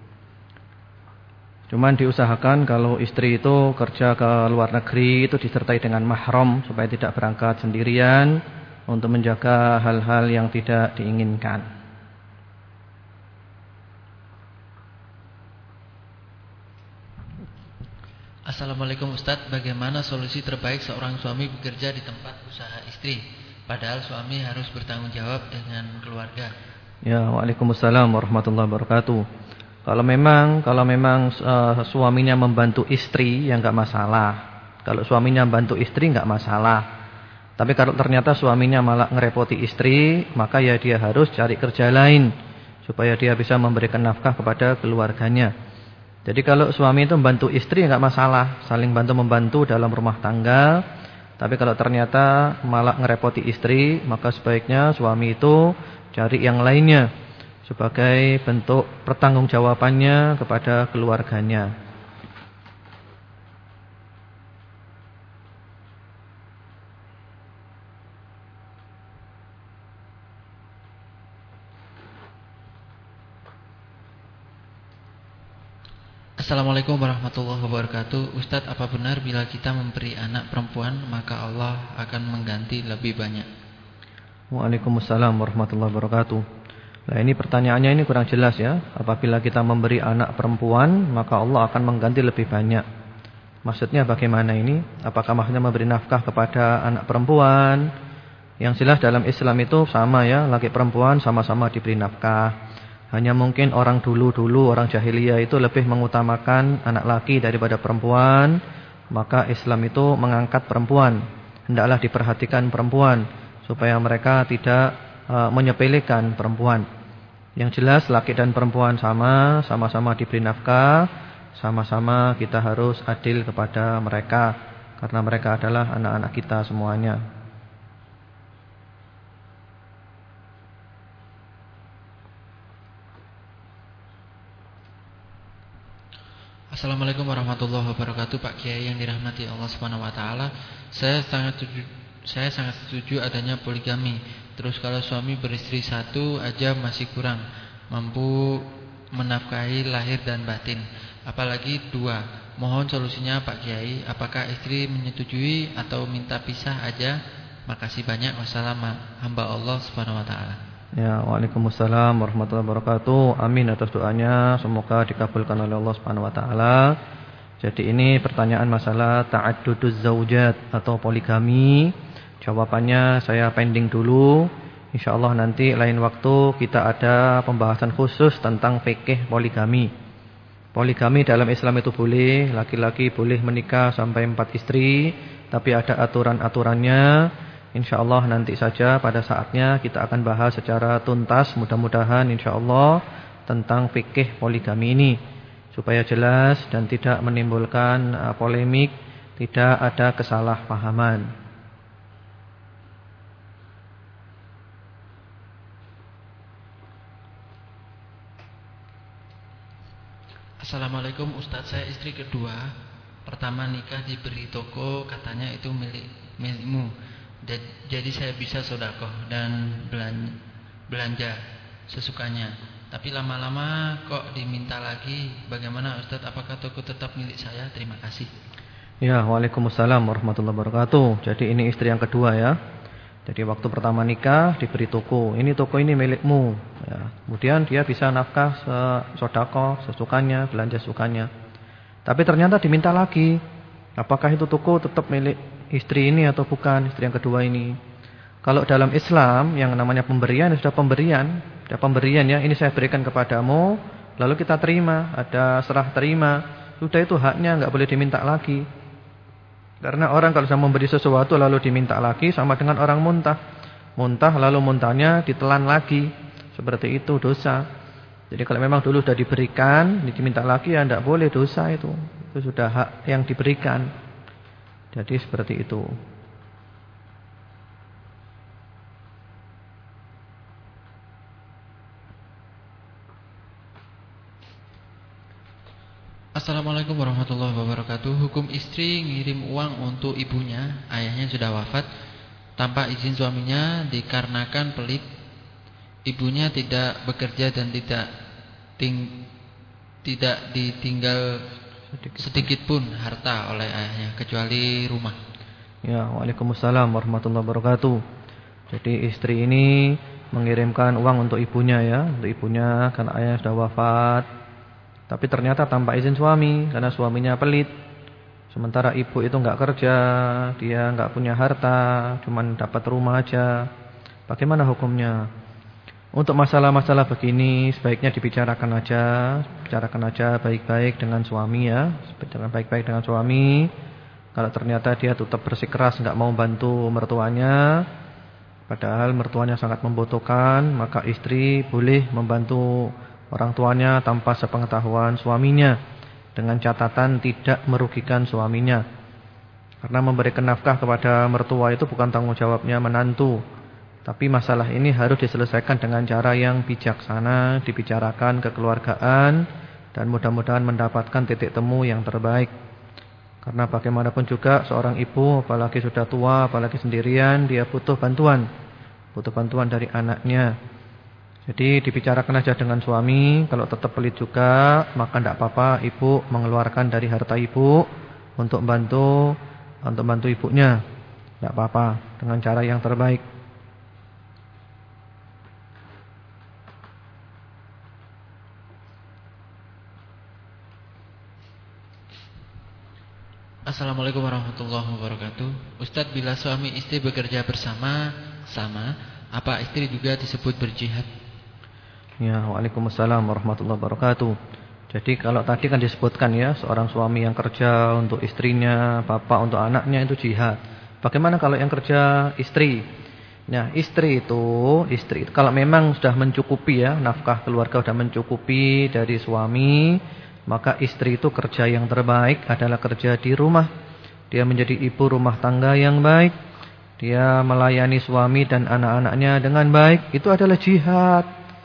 Cuman diusahakan kalau istri itu kerja ke luar negeri itu disertai dengan mahram supaya tidak berangkat sendirian untuk menjaga hal-hal yang tidak diinginkan.
Assalamualaikum Ustadz, bagaimana solusi terbaik seorang suami bekerja di tempat usaha istri, padahal suami harus bertanggung jawab dengan keluarga?
Ya, waalaikumsalam warahmatullahi wabarakatuh. Kalau memang suaminya membantu istri, ya enggak masalah. Kalau suaminya membantu istri enggak masalah. Tapi kalau ternyata suaminya malah ngerepoti istri, maka ya dia harus cari kerja lain. supaya dia bisa memberikan nafkah kepada keluarganya. Jadi kalau suami itu membantu istri enggak masalah, saling bantu membantu dalam rumah tangga. Tapi kalau ternyata malah ngerepoti istri, maka sebaiknya suami itu cari yang lainnya sebagai bentuk pertanggungjawabannya kepada keluarganya.
Assalamualaikum warahmatullahi wabarakatuh. Ustadz, apa benar bila kita memberi anak perempuan maka Allah akan mengganti lebih banyak?
Waalaikumsalam warahmatullahi wabarakatuh. Nah, ini pertanyaannya ini kurang jelas ya. Apabila kita memberi anak perempuan maka Allah akan mengganti lebih banyak. Maksudnya bagaimana ini? Apakah maksudnya memberi nafkah kepada anak perempuan? Yang jelas dalam Islam itu sama ya, laki perempuan sama-sama diberi nafkah. Hanya mungkin orang dulu orang jahiliyah itu lebih mengutamakan anak laki daripada perempuan. Maka Islam itu mengangkat perempuan. Hendaklah diperhatikan perempuan supaya mereka tidak menyepelekan perempuan. Yang jelas laki dan perempuan sama-sama diberi nafkah. Sama-sama kita harus adil kepada mereka, karena mereka adalah anak-anak kita semuanya.
Assalamualaikum warahmatullahi wabarakatuh. Pak Kiai yang dirahmati Allah Subhanahu wa taala, saya sangat setuju adanya poligami. Terus kalau suami beristri satu aja masih kurang mampu menafkahi lahir dan batin, apalagi dua. Mohon solusinya Pak Kiai, apakah istri menyetujui atau minta pisah aja? Makasih banyak. Wassalamualaikum hamba Allah Subhanahu wa taala.
Ya, waalaikumsalam warahmatullahi wabarakatuh. Amin atas doanya, semoga dikabulkan oleh Allah Subhanahu wa taala. Jadi ini pertanyaan masalah ta'adduduz zaujat atau poligami. Jawabannya saya pending dulu. Insyaallah nanti lain waktu kita ada pembahasan khusus tentang fikih poligami. Poligami dalam Islam itu boleh, laki-laki boleh menikah sampai 4 istri, tapi ada aturan-aturannya. InsyaAllah nanti saja pada saatnya kita akan bahas secara tuntas, mudah-mudahan insyaAllah, tentang fikih poligami ini, supaya jelas dan tidak menimbulkan polemik, tidak ada kesalahpahaman.
Assalamualaikum Ustadz, saya istri kedua. Pertama nikah diberi toko, katanya itu milikmu. Jadi saya bisa sedekah dan belanja sesukanya. Tapi lama-lama kok diminta lagi. Bagaimana Ustadz? Apakah toko tetap milik saya? Terima kasih.
Ya, waalaikumsalam warahmatullahi wabarakatuh. Jadi ini istri yang kedua ya. Jadi waktu pertama nikah diberi toko. Ini toko ini milikmu ya. Kemudian dia bisa nafkah sedekah sesukanya, belanja sesukanya. Tapi ternyata diminta lagi. Apakah itu toko tetap milik istri ini atau bukan, istri yang kedua ini? Kalau dalam Islam yang namanya pemberian, sudah pemberian ya, ini saya berikan kepadamu, lalu kita terima, ada serah terima, sudah itu haknya, enggak boleh diminta lagi. Karena orang kalau sudah memberi sesuatu lalu diminta lagi sama dengan orang muntah lalu muntahnya ditelan lagi, seperti itu dosa. Jadi kalau memang dulu sudah diberikan, diminta lagi ya enggak boleh, dosa itu sudah hak yang diberikan. Jadi seperti itu.
Assalamualaikum warahmatullahi wabarakatuh. Hukum istri ngirim uang untuk ibunya, ayahnya sudah wafat, tanpa izin suaminya dikarenakan pelit. Ibunya tidak bekerja dan tidak ditinggal sedikit pun harta oleh ayahnya kecuali rumah.
Ya, waalaikumsalam warahmatullahi wabarakatuh. Jadi istri ini mengirimkan uang untuk ibunya ya, untuk ibunya karena ayahnya sudah wafat. Tapi ternyata tanpa izin suami, karena suaminya pelit. Sementara ibu itu enggak kerja, dia enggak punya harta, cuman dapat rumah aja. Bagaimana hukumnya? Untuk masalah-masalah begini sebaiknya dibicarakan aja baik-baik dengan suami ya. Bicarakan baik-baik dengan suami. Kalau ternyata dia tetap bersikeras enggak mau bantu mertuanya, Padahal mertuanya sangat membutuhkan, maka istri boleh membantu orang tuanya tanpa sepengetahuan suaminya, dengan catatan tidak merugikan suaminya. Karena memberikan nafkah kepada mertua itu bukan tanggung jawabnya menantu. Tapi masalah ini harus diselesaikan dengan cara yang bijaksana, dibicarakan kekeluargaan, dan mudah-mudahan mendapatkan titik temu yang terbaik. Karena bagaimanapun juga seorang ibu, apalagi sudah tua, apalagi sendirian, dia butuh bantuan dari anaknya. Jadi dibicarakan aja dengan suami. Kalau tetap pelit juga, maka tidak apa-apa ibu mengeluarkan dari harta ibu untuk bantu ibunya. Tidak apa-apa, dengan cara yang terbaik.
Assalamualaikum warahmatullahi wabarakatuh. Ustadz, bila suami istri bekerja bersama-sama, apa istri juga disebut berjihad?
Ya, waalaikumsalam warahmatullahi wabarakatuh. Jadi kalau tadi kan disebutkan ya, seorang suami yang kerja untuk istrinya, bapak untuk anaknya itu jihad. Bagaimana kalau yang kerja istri? Nah, istri itu kalau memang sudah mencukupi ya, nafkah keluarga sudah mencukupi dari suami, maka istri itu kerja yang terbaik adalah kerja di rumah. Dia menjadi ibu rumah tangga yang baik. Dia melayani suami dan anak-anaknya dengan baik. Itu adalah jihad.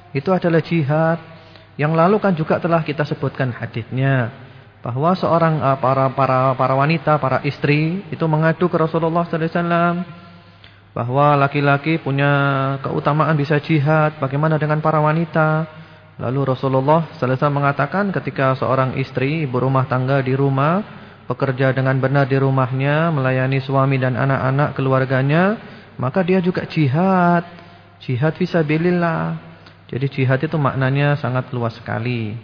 Yang lalu kan juga telah kita sebutkan hadisnya, bahwa seorang para wanita, para istri itu mengadu ke Rasulullah sallallahu alaihi wasallam bahwa laki-laki punya keutamaan bisa jihad. Bagaimana dengan para wanita? Lalu Rasulullah sallallahu alaihi wasallam mengatakan, ketika seorang istri, ibu rumah tangga di rumah, bekerja dengan benar di rumahnya, melayani suami dan anak-anak keluarganya, maka dia juga jihad fisabilillah. Jadi jihad itu maknanya sangat luas sekali.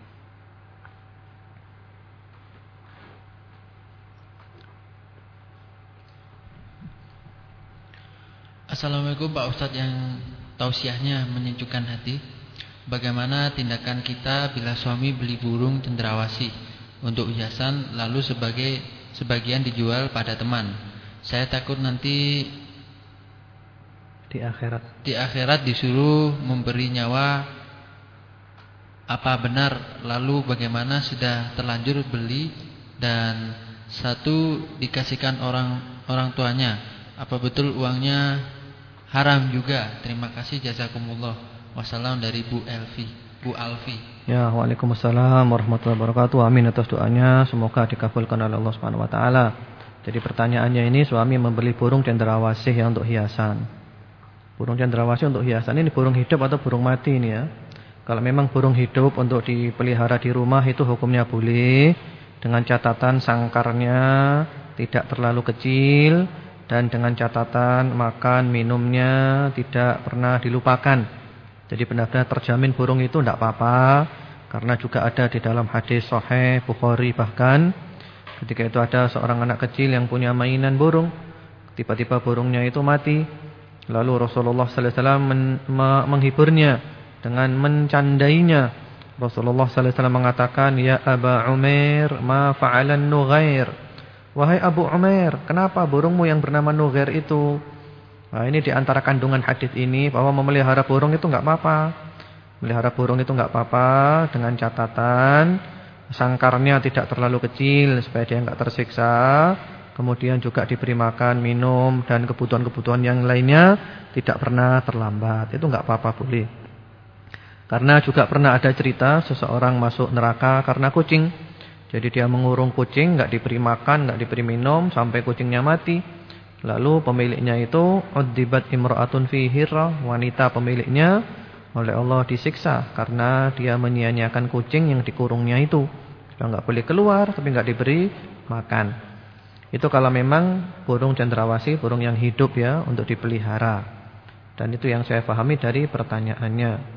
Assalamualaikum Pak Ustadz yang tausiahnya menyejukkan hati. Bagaimana tindakan kita bila suami beli burung cendrawasih untuk hiasan lalu sebagian dijual pada teman? Saya takut nanti di akhirat disuruh memberi nyawa. Apa benar? Lalu bagaimana sudah terlanjur beli dan satu dikasihkan orang tuanya? Apa betul uangnya haram juga? Terima kasih, jazakumullah. Wassalam dari Bu Alfi.
Ya, waalaikumsalam warahmatullahi wabarakatuh. Amin atas doanya, semoga dikabulkan oleh Allah Subhanahu wa taala. Jadi pertanyaannya ini, suami membeli burung cendrawasih yang untuk hiasan. Burung cendrawasih untuk hiasan ini burung hidup atau burung mati ini ya. Kalau memang burung hidup untuk dipelihara di rumah itu hukumnya boleh, dengan catatan sangkarnya tidak terlalu kecil dan dengan catatan makan minumnya tidak pernah dilupakan. Jadi benar-benar terjamin burung itu tidak apa-apa, karena juga ada di dalam hadis sahih Bukhari, bahkan ketika itu ada seorang anak kecil yang punya mainan burung, tiba-tiba burungnya itu mati. Lalu Rasulullah sallallahu alaihi wasallam menghiburnya dengan mencandainya. Rasulullah sallallahu alaihi wasallam mengatakan, "Ya Aba Umair, ma fa'alan nughair?" Wahai Abu Umair, kenapa burungmu yang bernama Nughair itu? Nah, ini di antara kandungan hadis ini bahwa memelihara burung itu enggak apa-apa. Melihara burung itu enggak apa-apa, dengan catatan sangkarnya tidak terlalu kecil supaya dia enggak tersiksa. Kemudian juga diberi makan, minum, dan kebutuhan-kebutuhan yang lainnya tidak pernah terlambat. Itu enggak apa-apa, boleh. Karena juga pernah ada cerita seseorang masuk neraka karena kucing. Jadi dia mengurung kucing, enggak diberi makan, enggak diberi minum sampai kucingnya mati. Lalu pemiliknya itu udzibat imra'atun fi hirra, wanita pemiliknya oleh Allah disiksa karena dia menyia-nyiakan kucing yang dikurungnya itu. Sudah enggak boleh keluar tapi enggak diberi makan. Itu kalau memang burung cendrawasih, burung yang hidup ya, untuk dipelihara. Dan itu yang saya pahami dari pertanyaannya.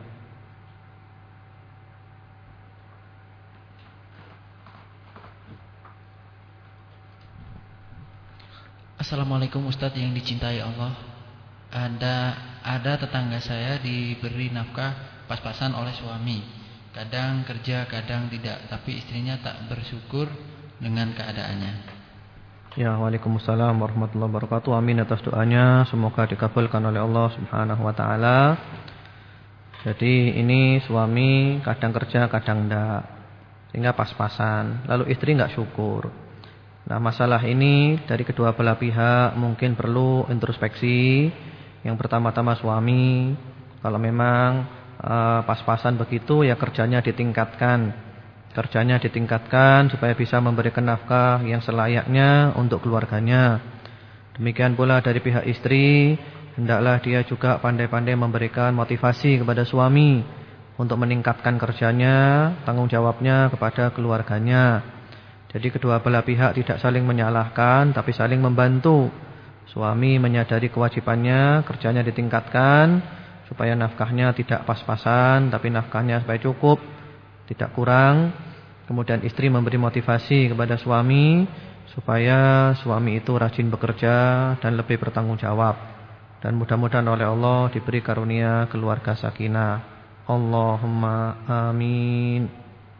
Assalamualaikum Ustadz yang dicintai Allah. Ada tetangga saya diberi nafkah pas-pasan oleh suami. Kadang kerja, kadang tidak, tapi istrinya tak bersyukur dengan keadaannya.
Ya, waalaikumsalam warahmatullahi wabarakatuh. Amin atas doanya, semoga dikabulkan oleh Allah Subhanahu wa taala. Jadi ini suami kadang kerja, kadang enggak, sehingga pas-pasan. Lalu istri enggak syukur. Nah, masalah ini dari kedua belah pihak mungkin perlu introspeksi. Yang pertama-tama suami, kalau memang pas-pasan begitu ya kerjanya ditingkatkan. Kerjanya ditingkatkan supaya bisa memberikan nafkah yang selayaknya untuk keluarganya. Demikian pula dari pihak istri, hendaklah dia juga pandai-pandai memberikan motivasi kepada suami untuk meningkatkan kerjanya, tanggung jawabnya kepada keluarganya. Jadi kedua belah pihak tidak saling menyalahkan, tapi saling membantu. Suami menyadari kewajibannya, kerjanya ditingkatkan supaya nafkahnya tidak pas-pasan, tapi nafkahnya supaya cukup, tidak kurang. Kemudian istri memberi motivasi kepada suami supaya suami itu rajin bekerja dan lebih bertanggung jawab. Dan mudah-mudahan oleh Allah diberi karunia keluarga sakinah. Allahumma amin.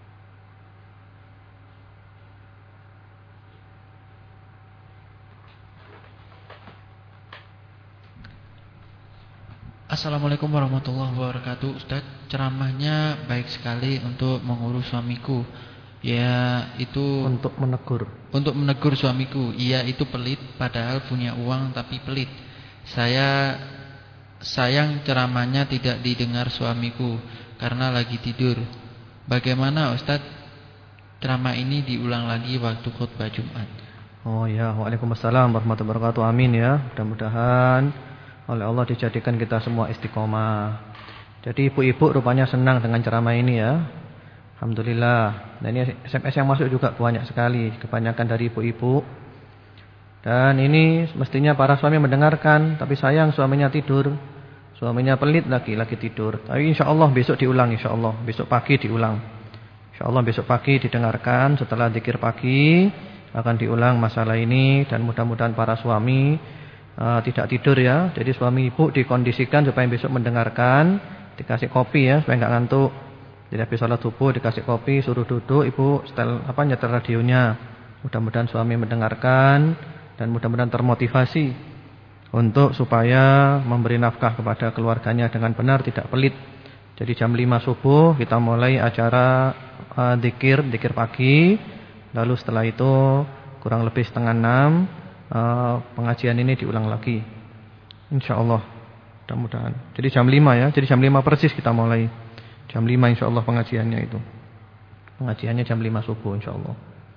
Assalamualaikum warahmatullahi wabarakatuh. Ustaz, ceramahnya baik sekali untuk mengurus suamiku. Ya, itu
untuk
menegur suamiku. Ia itu pelit padahal punya uang tapi pelit. Saya sayang ceramahnya tidak didengar suamiku karena lagi tidur. Bagaimana Ustaz? Ceramah ini diulang lagi waktu khutbah Jumat.
Oh ya, waalaikumsalam warahmatullahi wabarakatuh. Amin ya. Mudah-mudahan oleh Allah dijadikan kita semua istiqomah. Jadi ibu-ibu rupanya senang dengan ceramah ini ya. Alhamdulillah. Dan ini SMS yang masuk juga banyak sekali, kebanyakan dari ibu-ibu. Dan ini mestinya para suami mendengarkan, tapi sayang suaminya tidur. Suaminya pelit lagi tidur. Tapi insyaallah besok diulang, insyaallah besok pagi diulang. Insyaallah besok pagi didengarkan setelah zikir pagi akan diulang masalah ini dan mudah-mudahan para suami tidak tidur ya. Jadi suami ibu dikondisikan supaya besok mendengarkan, dikasih kopi ya supaya enggak ngantuk. Jadi habis salat subuh dikasih kopi, suruh duduk, ibu nyetel radionya. Mudah-mudahan suami mendengarkan dan mudah-mudahan termotivasi untuk supaya memberi nafkah kepada keluarganya dengan benar, tidak pelit. Jadi jam 5 subuh kita mulai acara zikir pagi. Lalu setelah itu kurang lebih setengah 6 pengajian ini diulang lagi, insyaallah, mudah-mudahan. Jadi jam 5 ya, jadi jam 5 persis kita mulai. Jam 5 insyaallah pengajiannya itu. Pengajiannya jam 5 subuh insyaallah.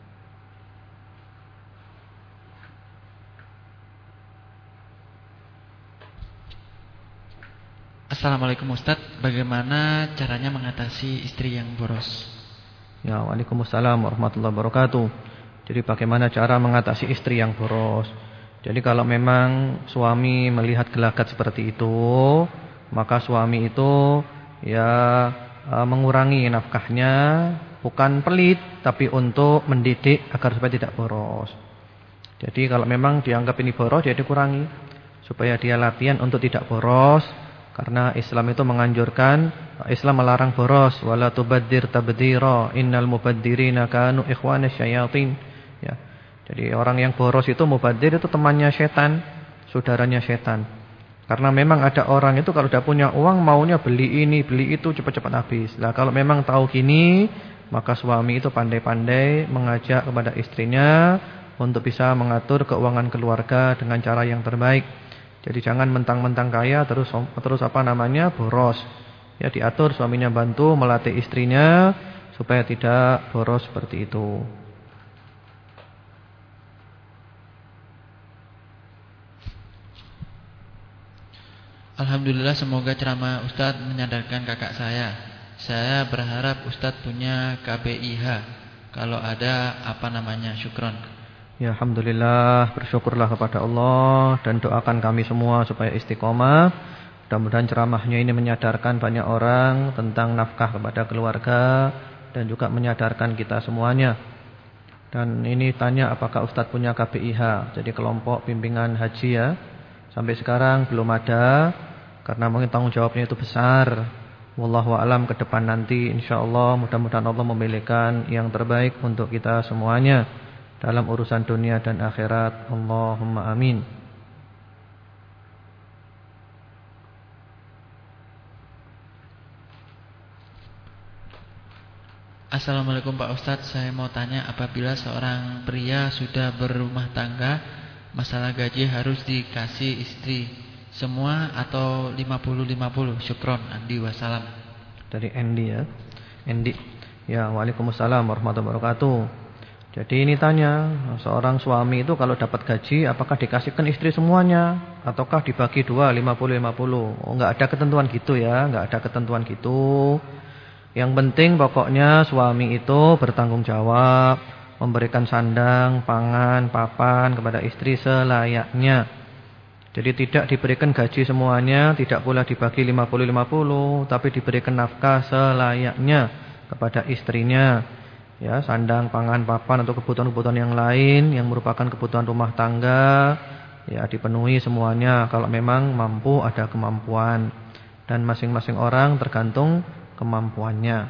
Assalamualaikum Ustaz, bagaimana caranya mengatasi istri yang boros?
Ya, waalaikumsalam warahmatullahi wabarakatuh. Jadi bagaimana cara mengatasi istri yang boros? Jadi kalau memang suami melihat gelagat seperti itu, maka suami itu ya mengurangi nafkahnya, bukan pelit tapi untuk mendidik agar supaya tidak boros. Jadi kalau memang dianggap ini boros, dia dikurangi supaya dia latihan untuk tidak boros. Karena Islam itu menganjurkan, Islam melarang boros, wala tubadzir tabdzira, innal mubadzirina kanu ikhwanasy syayatin. Ya. Jadi orang yang boros itu mubadzir itu temannya setan, saudaranya setan. Karena memang ada orang itu kalau sudah punya uang maunya beli ini, beli itu cepat-cepat habis. Lah kalau memang tahu gini, maka suami itu pandai-pandai mengajak kepada istrinya untuk bisa mengatur keuangan keluarga dengan cara yang terbaik. Jadi jangan mentang-mentang kaya terus boros. Ya, diatur suaminya, bantu melatih istrinya supaya tidak boros seperti itu.
Alhamdulillah, semoga ceramah Ustadz menyadarkan kakak saya. Saya berharap Ustadz punya KBIH. Kalau ada syukron.
Ya, alhamdulillah, bersyukurlah kepada Allah dan doakan kami semua supaya istiqomah. Mudah-mudahan ceramahnya ini menyadarkan banyak orang tentang nafkah kepada keluarga dan juga menyadarkan kita semuanya. Dan ini tanya apakah Ustadz punya KBIH, jadi kelompok bimbingan haji ya. Sampai sekarang belum ada karena mungkin tanggung jawabnya itu besar. Wallahu a'lam, ke depan nanti insyaallah mudah-mudahan Allah memilihkan yang terbaik untuk kita semuanya. dalam urusan dunia dan akhirat. Allahumma amin.
Assalamualaikum Pak Ustadz, saya mau tanya, apabila seorang pria sudah berumah tangga, masalah gaji harus dikasih istri semua atau 50-50? Syukron, Andi wassalam.
Dari Andy ya. Andy. Ya, waalaikumsalam warahmatullahi wabarakatuh. Jadi ini tanya, seorang suami itu kalau dapat gaji apakah dikasihkan istri semuanya ataukah dibagi dua 50-50? Oh, enggak ada ketentuan gitu ya, enggak ada ketentuan gitu. Yang penting pokoknya suami itu bertanggung jawab, memberikan sandang, pangan, papan kepada istri selayaknya. Jadi tidak diberikan gaji semuanya, tidak pula dibagi 50-50, tapi diberikan nafkah selayaknya kepada istrinya. Ya, sandang, pangan, papan untuk kebutuhan-kebutuhan yang lain yang merupakan kebutuhan rumah tangga, ya dipenuhi semuanya kalau memang mampu, ada kemampuan. Dan masing-masing orang tergantung kemampuannya.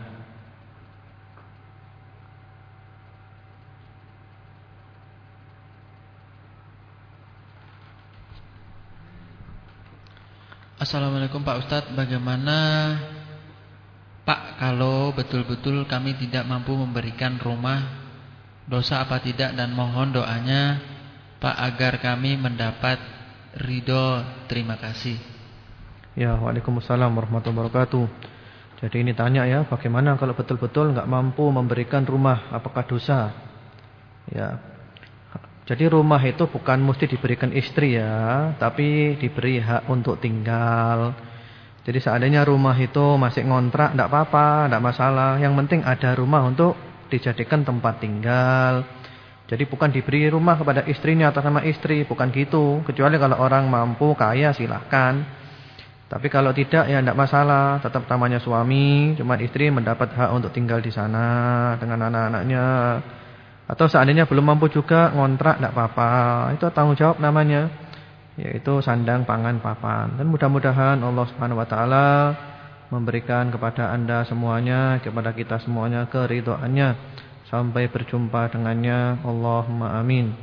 Assalamualaikum Pak Ustadz, bagaimana Pak kalau betul-betul kami tidak mampu memberikan rumah, dosa apa tidak, dan mohon doanya Pak agar kami mendapat ridho. Terima kasih.
Ya, waalaikumsalam warahmatullahi wabarakatuh. Jadi ini tanya ya, bagaimana kalau betul-betul enggak mampu memberikan rumah, apakah dosa? Ya. Jadi rumah itu bukan mesti diberikan istri ya, tapi diberi hak untuk tinggal. Jadi seandainya rumah itu masih ngontrak, tidak apa-apa, tidak masalah. Yang penting ada rumah untuk dijadikan tempat tinggal. Jadi bukan diberi rumah kepada istrinya atau sama istri, bukan gitu. Kecuali kalau orang mampu, kaya, silahkan. Tapi kalau tidak ya tidak masalah, tetap namanya suami, cuma istri mendapat hak untuk tinggal di sana dengan anak-anaknya. Atau seandainya belum mampu juga ngontrak, tidak apa-apa. Itu tanggung jawab namanya. Yaitu sandang, pangan, papan. Dan mudah-mudahan Allah Subhanahu wa taala memberikan kepada Anda semuanya, kepada kita semuanya keridhaannya sampai berjumpa dengannya. Allahumma amin.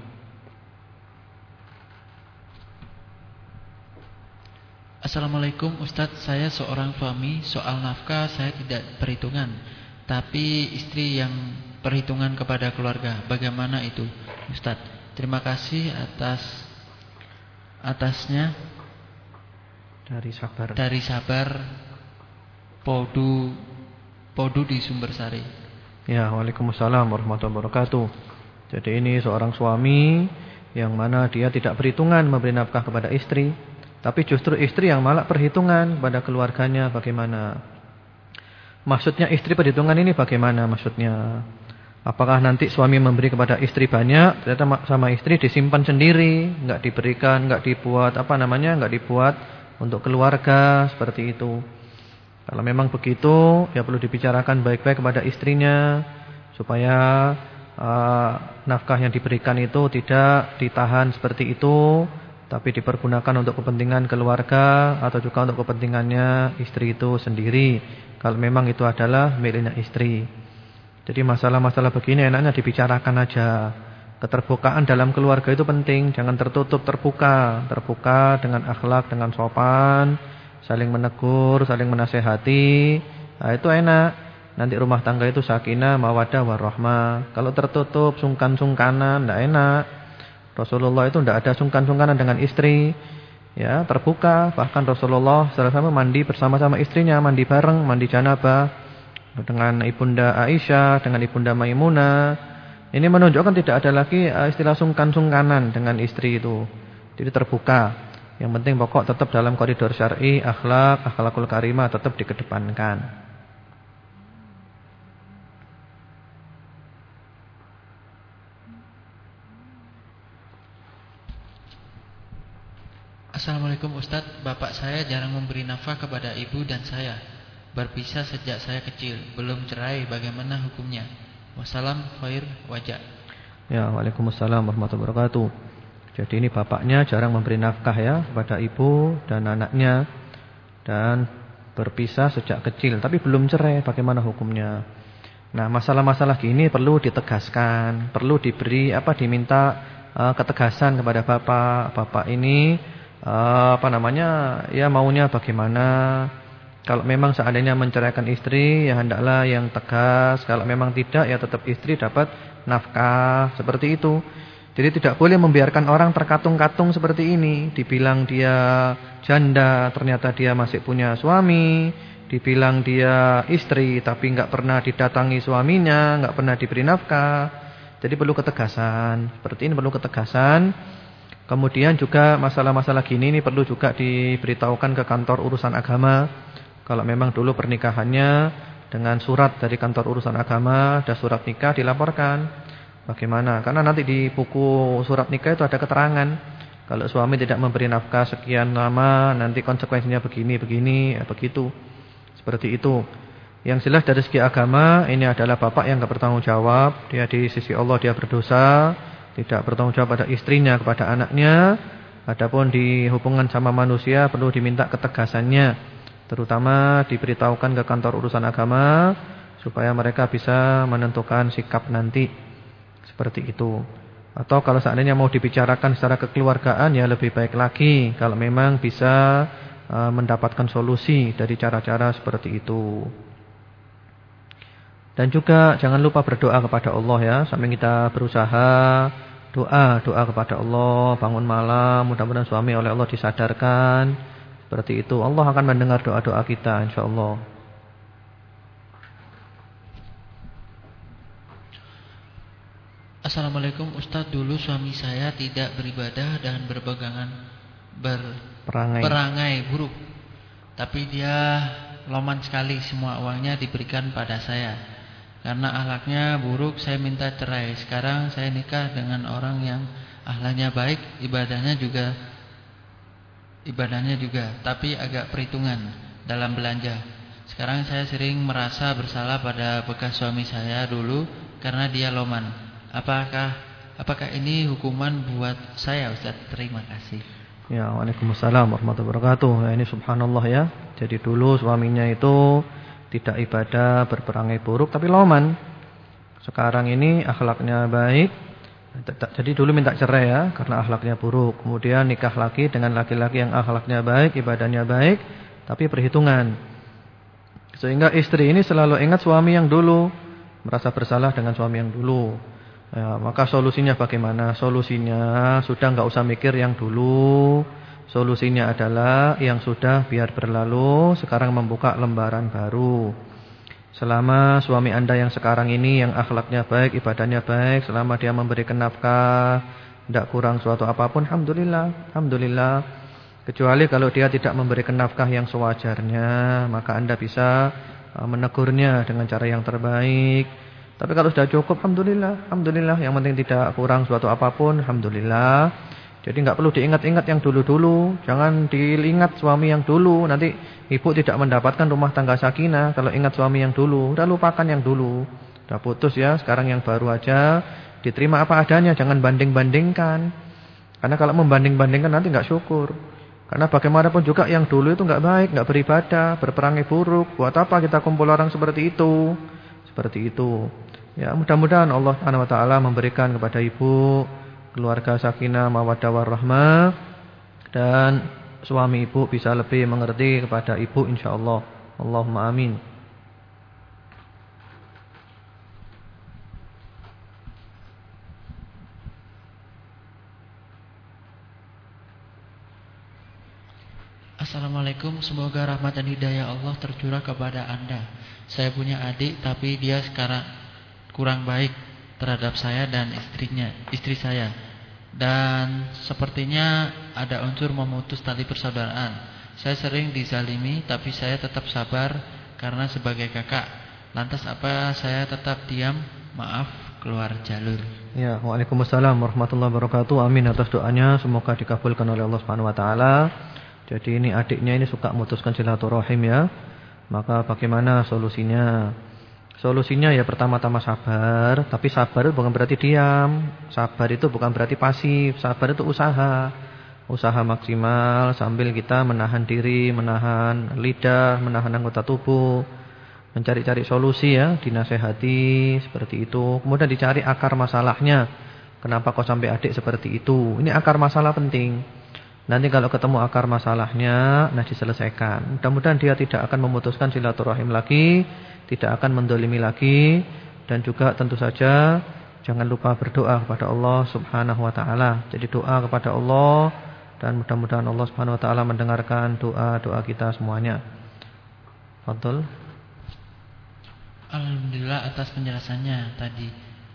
Assalamualaikum Ustadz, saya seorang suami, soal nafkah saya tidak perhitungan, tapi istri yang perhitungan kepada keluarga. Bagaimana itu Ustadz? Terima kasih atasnya dari sabar Podu di Sumbersari.
Ya, waalaikumsalam warahmatullahi wabarakatuh. Jadi ini seorang suami yang mana dia tidak perhitungan memberi nafkah kepada istri, tapi justru istri yang malah perhitungan pada keluarganya. Bagaimana maksudnya istri perhitungan ini? Bagaimana maksudnya? Apakah nanti suami memberi kepada istri banyak, ternyata sama istri disimpan sendiri, enggak diberikan, enggak dibuat enggak dibuat untuk keluarga, seperti itu. Kalau memang begitu, ya perlu dibicarakan baik-baik kepada istrinya supaya nafkah yang diberikan itu tidak ditahan seperti itu, tapi dipergunakan untuk kepentingan keluarga atau juga untuk kepentingannya istri itu sendiri. Kalau memang itu adalah miliknya istri. Jadi masalah-masalah begini enaknya dibicarakan aja. Keterbukaan dalam keluarga itu penting, jangan tertutup, terbuka dengan akhlak, dengan sopan, saling menegur, saling menasehati. Nah, itu enak. Nanti rumah tangga itu sakinah, mawaddah, warahmah. Kalau tertutup, sungkan-sungkanan, tidak enak. Rasulullah itu tidak ada sungkan-sungkanan dengan istri. Ya, terbuka. Bahkan Rasulullah SAW mandi bersama-sama istrinya, mandi bareng, mandi janabah. Dengan Ibunda Aisyah, dengan Ibunda Maimunah. Ini menunjukkan tidak ada lagi istilah sungkan-sungkanan dengan istri itu. Jadi terbuka. Yang penting pokok tetap dalam koridor syar'i, akhlakul karimah tetap dikedepankan.
Assalamualaikum Ustadz, bapak saya jarang memberi nafkah kepada ibu dan saya. Berpisah sejak saya kecil, belum cerai, bagaimana hukumnya? Wassalam khair wajah.
Ya, waalaikumsalam warahmatullahi wabarakatuh. Jadi ini bapaknya jarang memberi nafkah ya kepada ibu dan anaknya, dan berpisah sejak kecil tapi belum cerai, bagaimana hukumnya? Nah, masalah-masalah gini perlu ditegaskan, perlu diminta ketegasan kepada bapak. Bapak ini ya maunya bagaimana? Kalau memang seandainya menceraikan istri, ya hendaklah yang tegas. Kalau memang tidak, ya tetap istri dapat nafkah, seperti itu. Jadi tidak boleh membiarkan orang terkatung-katung seperti ini. Dibilang dia janda, ternyata dia masih punya suami. Dibilang dia istri, tapi enggak pernah didatangi suaminya, enggak pernah diberi nafkah. Jadi perlu ketegasan. Seperti ini perlu ketegasan. Kemudian juga masalah-masalah gini ini perlu juga diberitahukan ke kantor urusan agama. Kalau memang dulu pernikahannya dengan surat dari kantor urusan agama, ada surat nikah, dilaporkan. Bagaimana? Karena nanti di buku surat nikah itu ada keterangan. Kalau suami tidak memberi nafkah sekian lama, nanti konsekuensinya begini, ya begitu. Seperti itu. Yang jelas dari segi agama, ini adalah bapak yang tidak bertanggung jawab. Dia di sisi Allah dia berdosa, tidak bertanggung jawab pada istrinya, kepada anaknya. Adapun di hubungan sama manusia perlu diminta ketegasannya. Terutama diberitahukan ke kantor urusan agama supaya mereka bisa menentukan sikap nanti. Seperti itu. Atau kalau seandainya mau dibicarakan secara kekeluargaan, ya lebih baik lagi kalau memang bisa mendapatkan solusi dari cara-cara seperti itu. Dan juga jangan lupa berdoa kepada Allah ya. Sambil kita berusaha doa kepada Allah, bangun malam, mudah-mudahan suami oleh Allah disadarkan. Seperti itu. Allah akan mendengar doa-doa kita insyaallah.
Assalamualaikum Ustadz, dulu suami saya tidak beribadah dan berperangai buruk. Tapi dia loman sekali, semua uangnya diberikan pada saya. Karena akhlaknya buruk saya minta cerai. Sekarang saya nikah dengan orang yang akhlaknya baik, ibadahnya juga, tapi agak perhitungan dalam belanja. Sekarang saya sering merasa bersalah pada bekas suami saya dulu karena dia loman. Apakah ini hukuman buat saya Ustaz? Terima kasih.
Ya, waalaikumsalam warahmatullahi wabarakatuh. Ya, ini subhanallah ya. Jadi dulu suaminya itu tidak ibadah, berperangai buruk tapi loman. Sekarang ini akhlaknya baik. Jadi dulu minta cerai ya karena akhlaknya buruk. Kemudian nikah lagi dengan laki-laki yang akhlaknya baik, ibadahnya baik, tapi perhitungan. Sehingga istri ini selalu ingat suami yang dulu, merasa bersalah dengan suami yang dulu. Ya, maka solusinya bagaimana? Solusinya sudah enggak usah mikir yang dulu. Solusinya adalah yang sudah biar berlalu, sekarang membuka lembaran baru. Selama suami anda yang sekarang ini yang akhlaknya baik, ibadahnya baik, selama dia memberikan nafkah, tidak kurang suatu apapun, alhamdulillah. Kecuali kalau dia tidak memberikan nafkah yang sewajarnya, maka anda bisa menegurnya dengan cara yang terbaik. Tapi kalau sudah cukup, alhamdulillah. Yang penting tidak kurang suatu apapun, alhamdulillah. Jadi enggak perlu diingat-ingat yang dulu-dulu. Jangan diingat suami yang dulu. Nanti ibu tidak mendapatkan rumah tangga sakinah kalau ingat suami yang dulu. Udah lupakan yang dulu. Udah putus ya, sekarang yang baru aja. Diterima apa adanya, jangan banding-bandingkan. Karena kalau membanding-bandingkan nanti enggak syukur. Karena bagaimanapun juga yang dulu itu enggak baik, enggak beribadah, berperangai buruk. Buat apa kita kumpul orang seperti itu? Seperti itu. Ya, mudah-mudahan Allah Subhanahu wa taala memberikan kepada ibu keluarga sakinah mawaddah warahmah dan suami ibu bisa lebih mengerti kepada ibu insyaallah. Allahumma amin.
Assalamualaikum, semoga rahmat dan hidayah Allah tercurah kepada Anda. Saya punya adik tapi dia sekarang kurang baik terhadap saya dan istri saya. Dan sepertinya ada unsur memutus tali persaudaraan. Saya sering dizalimi tapi saya tetap sabar karena sebagai kakak. Lantas apa saya tetap diam? Maaf, keluar jalur.
Ya, waalaikumsalam warahmatullahi wabarakatuh. Amin atas doanya, semoga dikabulkan oleh Allah Subhanahu wa taala. Jadi ini adiknya ini suka memutuskan silaturahim ya. Maka bagaimana solusinya? Solusinya ya pertama-tama sabar. Tapi sabar itu bukan berarti diam. Sabar itu bukan berarti pasif. Sabar itu usaha. Usaha maksimal sambil kita menahan diri, menahan lidah, menahan anggota tubuh. mencari-cari solusi ya, dinasehati seperti itu. Kemudian dicari akar masalahnya. Kenapa kok sampai adik seperti itu? Ini akar masalah penting. Nanti kalau ketemu akar masalahnya, nah diselesaikan. Mudah-mudahan dia tidak akan memutuskan silaturahim lagi, tidak akan mendolimi lagi, dan juga tentu saja jangan lupa berdoa kepada Allah Subhanahu wa taala. Jadi doa kepada Allah, dan mudah-mudahan Allah Subhanahu wa taala mendengarkan doa-doa kita semuanya. Fadhol.
Alhamdulillah atas penjelasannya tadi.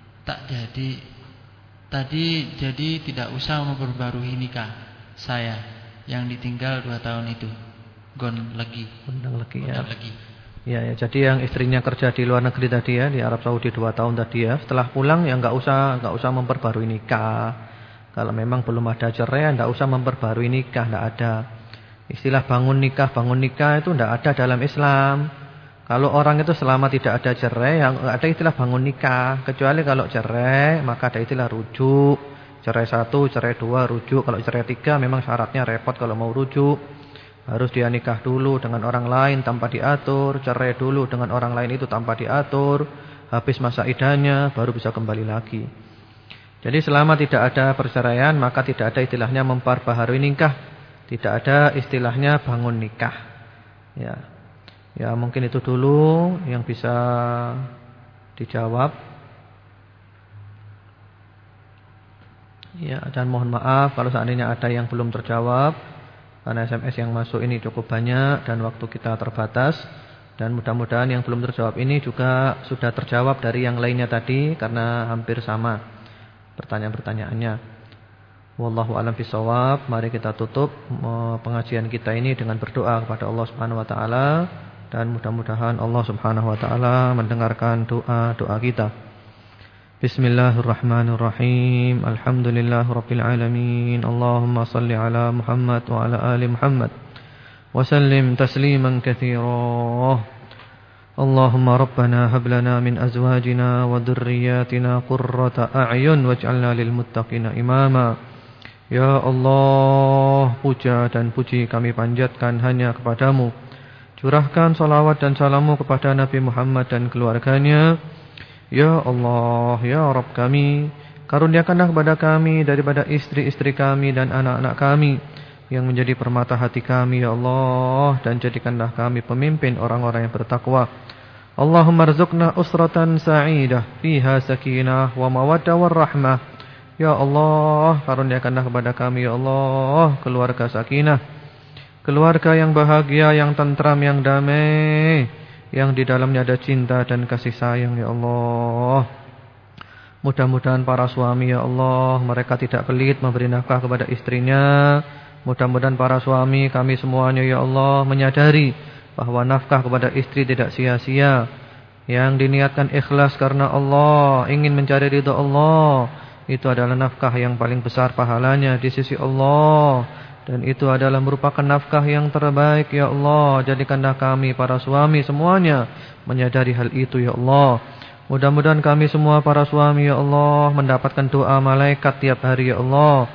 Jadi tidak usah memperbarui nikah saya yang ditinggal 2 tahun itu. Gondang lagi ya. Ya,
jadi yang istrinya kerja di luar negeri tadi ya, di Arab Saudi 2 tahun tadi ya. Setelah pulang ya enggak usah memperbarui nikah. Kalau memang belum ada cerai, enggak usah memperbarui nikah, enggak ada. Istilah bangun nikah itu enggak ada dalam Islam. Kalau orang itu selama tidak ada cerai, yang ada istilah bangun nikah. Kecuali kalau cerai, maka ada istilah rujuk. Cerai 1, cerai 2, rujuk. Kalau cerai 3 memang syaratnya repot kalau mau rujuk. Harus dia nikah dulu dengan orang lain tanpa diatur. Cerai dulu dengan orang lain itu tanpa diatur. Habis masa iddahnya baru bisa kembali lagi. Jadi selama tidak ada perceraian, maka tidak ada istilahnya memperbaharui nikah. Tidak ada istilahnya bangun nikah. Ya mungkin itu dulu yang bisa dijawab. Ya, dan mohon maaf kalau seandainya ada yang belum terjawab, karena SMS yang masuk ini cukup banyak dan waktu kita terbatas. Dan mudah-mudahan yang belum terjawab ini juga sudah terjawab dari yang lainnya tadi, karena hampir sama pertanyaan-pertanyaannya. Wallahu a'lam bishawab. Mari kita tutup pengajian kita ini dengan berdoa kepada Allah Subhanahu wa taala. Dan mudah-mudahan Allah Subhanahu wa ta'ala mendengarkan doa-doa kita. Bismillahirrahmanirrahim. Alhamdulillahirabbil alamin. Allahumma shalli ala Muhammad wa ala ali Muhammad wa sallim tasliman katsira. Allahumma rabbana hab lana min azwajina wa dhurriyyatina qurrata a'yun waj'alna lil muttaqina imama. Ya Allah, puja dan puji kami panjatkan hanya kepadamu. Curahkan salawat dan salamu kepada Nabi Muhammad dan keluarganya. Ya Allah, ya Rabb kami, karuniakanlah kepada kami daripada istri-istri kami dan anak-anak kami yang menjadi permata hati kami, ya Allah. Dan jadikanlah kami pemimpin orang-orang yang bertakwa. Allahumma rzuqna usratan sa'idah fiha sakinah wa mawaddah warahmah. Ya Allah, karuniakanlah kepada kami, ya Allah, keluarga sakinah, keluarga yang bahagia, yang tentram, yang damai, yang di dalamnya ada cinta dan kasih sayang, ya Allah. Mudah-mudahan para suami, ya Allah, mereka tidak pelit memberi nafkah kepada istrinya. Mudah-mudahan para suami, kami semuanya, ya Allah, menyadari bahwa nafkah kepada istri tidak sia-sia. Yang diniatkan ikhlas karena Allah, ingin mencari ridha Allah, itu adalah nafkah yang paling besar pahalanya di sisi Allah. Dan itu adalah merupakan nafkah yang terbaik, ya Allah. Jadikanlah kami para suami semuanya menyadari hal itu, ya Allah. Mudah-mudahan kami semua para suami, ya Allah, mendapatkan doa malaikat tiap hari, ya Allah.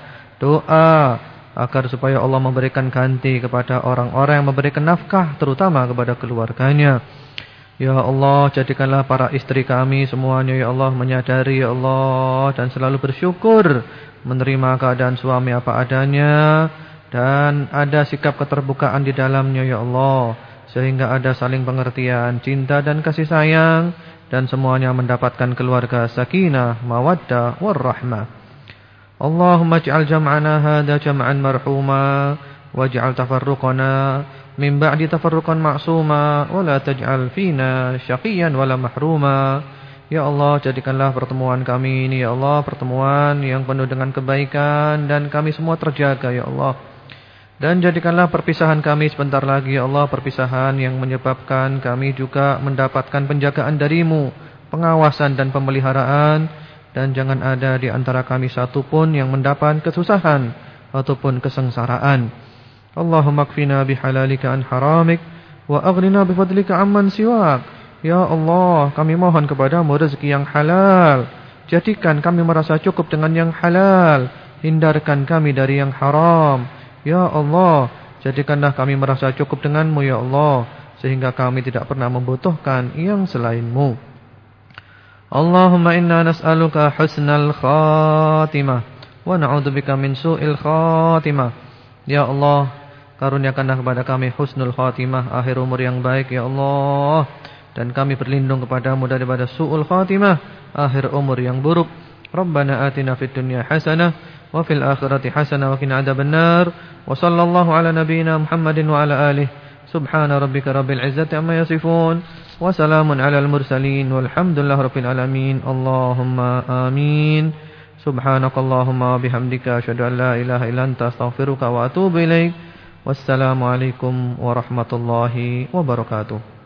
Doa agar supaya Allah memberikan ganti kepada orang-orang yang memberikan nafkah, terutama kepada keluarganya. Ya Allah, jadikanlah para istri kami semuanya, ya Allah, menyadari, ya Allah, dan selalu bersyukur menerima keadaan suami apa adanya. Dan ada sikap keterbukaan di dalamnya, ya Allah, sehingga ada saling pengertian, cinta dan kasih sayang, dan semuanya mendapatkan keluarga sakinah, mawaddah, warahmah. Allahumma ij'al jam'ana hadha jam'an marhuma, waj'al tafarruqana min ba'di tafarruqan ma'suma, wa la taj'al fina syaqiyan wala mahruma. Ya Allah, jadikanlah pertemuan kami ini, ya Allah, pertemuan yang penuh dengan kebaikan, dan kami semua terjaga, ya Allah. Dan jadikanlah perpisahan kami sebentar lagi, ya Allah, perpisahan yang menyebabkan kami juga mendapatkan penjagaan darimu, pengawasan dan pemeliharaan. Dan jangan ada di antara kami satu pun yang mendapat kesusahan ataupun kesengsaraan. Allahumma kfina bihalalika an haramik, wa aghnina bifadlika amman siwak. Ya Allah, kami mohon kepadamu rezeki yang halal. Jadikan kami merasa cukup dengan yang halal. Hindarkan kami dari yang haram. Ya Allah, jadikanlah kami merasa cukup denganmu, ya Allah, sehingga kami tidak pernah membutuhkan yang selain-Mu. Allahumma inna nas'aluka husnal khatimah wa na'udzubika min su'il khatimah. Ya Allah, karuniakanlah kepada kami husnul khatimah, akhir umur yang baik ya Allah, dan kami berlindung kepadamu daripada su'ul khatimah, akhir umur yang buruk. Rabbana atina fid dunya hasanah wa fil akhirati hasanah wa qina adzabannar. Wa sallallahu ala nabiyyina Muhammadin wa ala alihi. Subhana rabbika rabbil izzati amma yasifun wa salamun alal mursalin walhamdulillahi rabbil alamin. Allahumma amin. Subhanakallahumma bihamdika asyhadu an la ilaha illa anta astaghfiruka wa atubu ilaik. Wassalamualaikum warahmatullahi wabarakatuh.